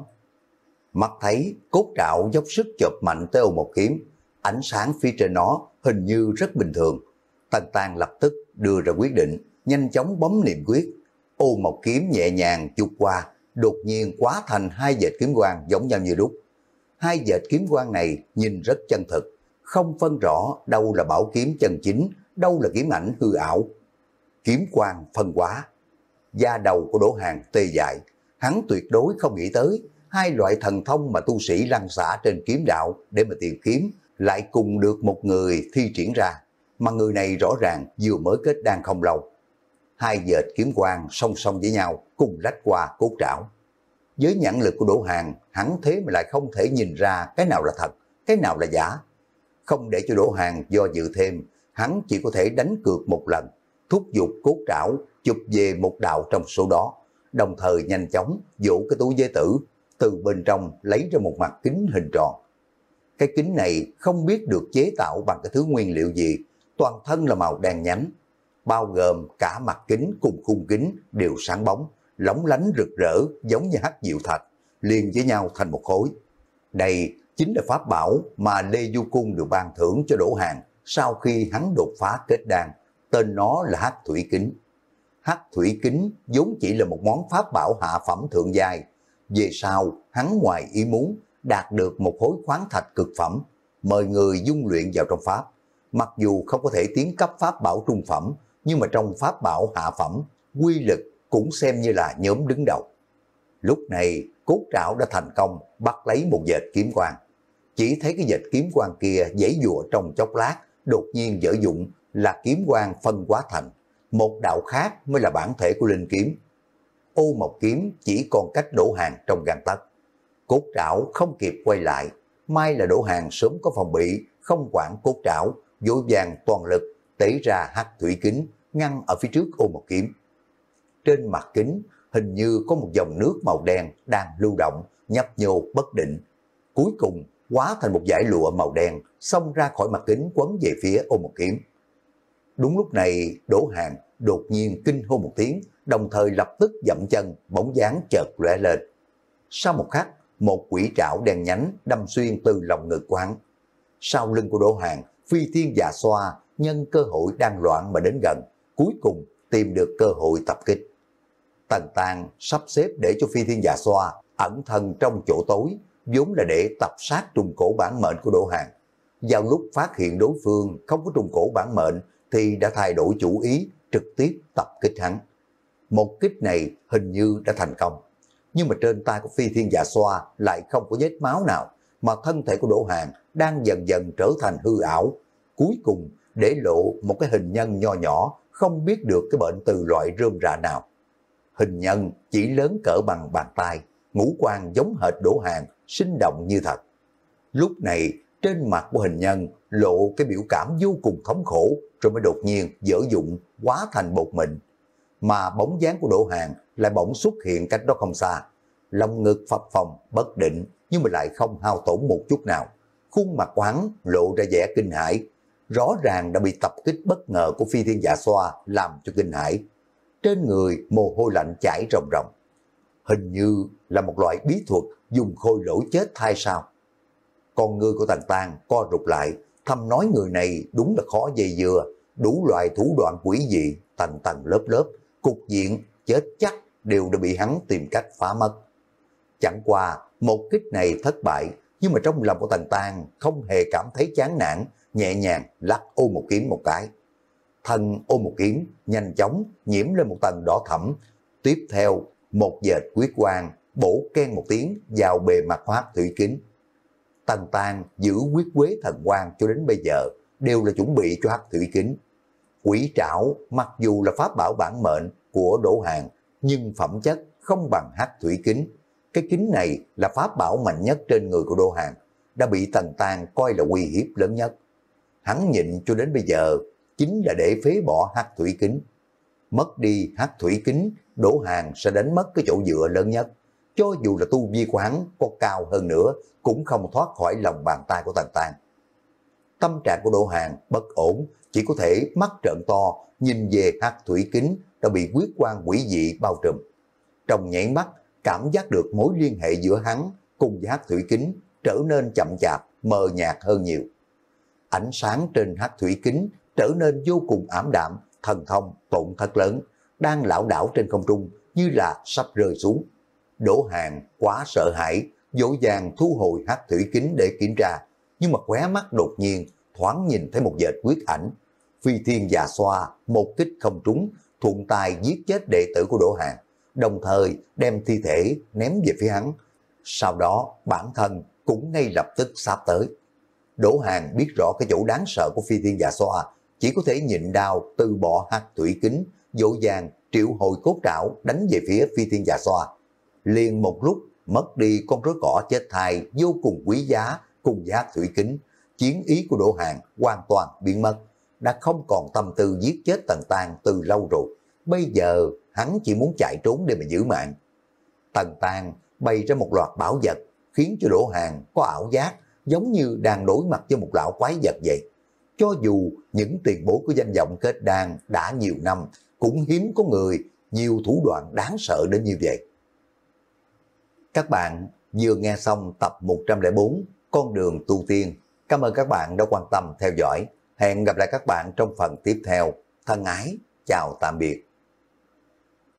Mắt thấy cốt trảo dốc sức chộp mạnh tới ô một kiếm, ánh sáng phía trên nó hình như rất bình thường. Tần Tang lập tức đưa ra quyết định, nhanh chóng bấm niệm quyết. Ô một kiếm nhẹ nhàng chụp qua, đột nhiên hóa thành hai vệt kiếm quang giống nhau như đúc. Hai vệt kiếm quang này nhìn rất chân thực, không phân rõ đâu là bảo kiếm chân chính, đâu là kiếm ảnh hư ảo. Kiếm quang phân hóa. Da đầu của Đỗ Hàng tê dại, hắn tuyệt đối không nghĩ tới hai loại thần thông mà tu sĩ lăn xả trên kiếm đạo để mà tìm kiếm lại cùng được một người thi triển ra, mà người này rõ ràng vừa mới kết đan không lâu. Hai vệt kiếm quang song song với nhau cùng lách qua cốt trảo. Với nhãn lực của Đỗ Hàng, hắn thế mà lại không thể nhìn ra cái nào là thật, cái nào là giả. Không để cho Đỗ Hàng do dự thêm, hắn chỉ có thể đánh cược một lần, thúc giục cốt trảo chụp về một đạo trong số đó, đồng thời nhanh chóng vỗ cái túi giới tử, từ bên trong lấy ra một mặt kính hình tròn. Cái kính này không biết được chế tạo bằng cái thứ nguyên liệu gì, toàn thân là màu đen nhánh, bao gồm cả mặt kính cùng khung kính đều sáng bóng, lóng lánh rực rỡ giống như hắc diệu thạch, liền với nhau thành một khối. Đây chính là pháp bảo mà Lê Du Cung được ban thưởng cho Đỗ Hàng sau khi hắn đột phá kết đan, tên nó là Hắc Thủy Kính. Hắc Thủy Kính vốn chỉ là một món pháp bảo hạ phẩm thượng giai, về sau hắn ngoài ý muốn đạt được một khối khoáng thạch cực phẩm, mời người dung luyện vào trong pháp. Mặc dù không có thể tiến cấp pháp bảo trung phẩm, nhưng mà trong pháp bảo hạ phẩm, quy lực cũng xem như là nhóm đứng đầu. Lúc này cốt trảo đã thành công bắt lấy một vệt kiếm quang. Chỉ thấy cái vệt kiếm quang kia giãy giụa trong chốc lát, đột nhiên dở dụng là kiếm quang phân hóa thành một đạo khác mới là bản thể của linh kiếm. Ô một kiếm chỉ còn cách Đỗ Hàng trong gang tấc. Cốt trảo không kịp quay lại, may là Đỗ Hàng sớm có phòng bị, không quản cốt trảo, vội vàng toàn lực tẩy ra Hắc Thủy Kính ngăn ở phía trước ô một kiếm. Trên mặt kính hình như có một dòng nước màu đen đang lưu động, nhấp nhô bất định. Cuối cùng hóa thành một dải lụa màu đen xông ra khỏi mặt kính quấn về phía ô một kiếm. Đúng lúc này Đỗ Hàng đột nhiên kinh hô một tiếng, đồng thời lập tức dậm chân, bóng dáng chợt lóe lên. Sau một khắc, một quỷ trảo đen nhánh đâm xuyên từ lòng ngực của hắn. Sau lưng của Đỗ Hàng, Phi Thiên Dạ Xoa nhân cơ hội đang loạn mà đến gần, cuối cùng tìm được cơ hội tập kích. Tần Tang sắp xếp để cho Phi Thiên Dạ Xoa ẩn thân trong chỗ tối, vốn là để tập sát trùng cổ bản mệnh của Đỗ Hàng. Vào lúc phát hiện đối phương không có trùng cổ bản mệnh thì đã thay đổi chủ ý, trực tiếp tập kích hắn. Một kích này hình như đã thành công, nhưng mà trên tay của Phi Thiên Dạ Xoa lại không có vết máu nào, mà thân thể của Đỗ Hàng đang dần dần trở thành hư ảo, cuối cùng để lộ một cái hình nhân nho nhỏ, không biết được cái bệnh từ loại rơm rạ nào. Hình nhân chỉ lớn cỡ bằng bàn tay, ngũ quan giống hệt Đỗ Hàng, sinh động như thật. Lúc này trên mặt của hình nhân lộ cái biểu cảm vô cùng thống khổ, rồi mới đột nhiên dở dụng hóa thành bột mịn. Mà bóng dáng của Đỗ Hàng lại bỗng xuất hiện cách đó không xa, lòng ngực phập phồng bất định, nhưng mà lại không hao tổn một chút nào. Khuôn mặt của hắn lộ ra vẻ kinh hãi, rõ ràng đã bị tập kích bất ngờ của Phi Thiên Dạ Xoa làm cho kinh hãi. Trên người mồ hôi lạnh chảy ròng ròng, hình như là một loại bí thuật dùng khôi lỗi chết thay sao. Con ngươi của Tần Tang co rụt lại, thầm nói người này đúng là khó dây dưa, đủ loại thủ đoạn quỷ dị, tầng tầng lớp lớp, cục diện chết chắc đều đã bị hắn tìm cách phá mất. Chẳng qua một kích này thất bại, nhưng mà trong lòng của Tần Tang không hề cảm thấy chán nản, nhẹ nhàng lắc ô một kiếm một cái. Thân ô một kiếm nhanh chóng nhiễm lên một tầng đỏ thẫm, tiếp theo một vệt huyết quang bổ ken một tiếng vào bề mặt Hắc Thủy Kính. Tần Tang giữ huyết quế thần quang cho đến bây giờ đều là chuẩn bị cho Hắc Thủy Kính. Quỷ trảo mặc dù là pháp bảo bản mệnh, của Đỗ Hàn, nhưng phẩm chất không bằng hắc thủy kính. Cái kính này là pháp bảo mạnh nhất trên người của Đỗ Hàn, đã bị Tần Tang coi là uy hiếp lớn nhất. Hắn nhịn cho đến bây giờ chính là để phế bỏ hắc thủy kính. Mất đi hắc thủy kính, Đỗ Hàn sẽ đánh mất cái chỗ dựa lớn nhất. Cho dù là tu vi của hắn có cao hơn nữa, cũng không thoát khỏi lòng bàn tay của Tần Tang. Tâm trạng của Đỗ Hàn bất ổn, chỉ có thể mắt trợn to, nhìn về hắc thủy kính đã bị huyết quang quỷ dị bao trùm. Trong nhảy mắt, cảm giác được mối liên hệ giữa hắn cùng với hắc thủy kính trở nên chậm chạp, mờ nhạt hơn nhiều. Ánh sáng trên hắc thủy kính trở nên vô cùng ảm đạm, thần thông tổn thất lớn, đang lảo đảo trên không trung như là sắp rơi xuống. Đỗ Hàn quá sợ hãi, vội vàng thu hồi hắc thủy kính để kiểm tra, nhưng mà khóe mắt đột nhiên thoáng nhìn thấy một vệt huyết ảnh. Phi thiên già xoa một kích không trúng, thuận tay giết chết đệ tử của Đỗ Hàn, đồng thời đem thi thể ném về phía hắn. Sau đó bản thân cũng ngay lập tức sắp tới. Đỗ Hàn biết rõ cái chỗ đáng sợ của phi thiên già xoa, chỉ có thể nhịn đau từ bỏ hắc thủy kính, vội vàng triệu hồi cốt trảo đánh về phía phi thiên già xoa. Liền một lúc mất đi con rối cỏ chết thai vô cùng quý giá cùng với hắc thủy kính, chiến ý của Đỗ Hàn hoàn toàn biến mất, đã không còn tâm tư giết chết Tần Tang từ lâu rồi. Bây giờ hắn chỉ muốn chạy trốn để mà giữ mạng. Tần Tang bày ra một loạt bảo vật, khiến cho Đỗ Hàn có ảo giác giống như đang đối mặt với một lão quái vật vậy. Cho dù những tiền bối của danh vọng kết đan đã nhiều năm, cũng hiếm có người nhiều thủ đoạn đáng sợ đến như vậy. Các bạn vừa nghe xong tập một trăm lẻ bốn Con đường tu tiên. Cảm ơn các bạn đã quan tâm theo dõi. Hẹn gặp lại các bạn trong phần tiếp theo. Thân ái, chào tạm biệt.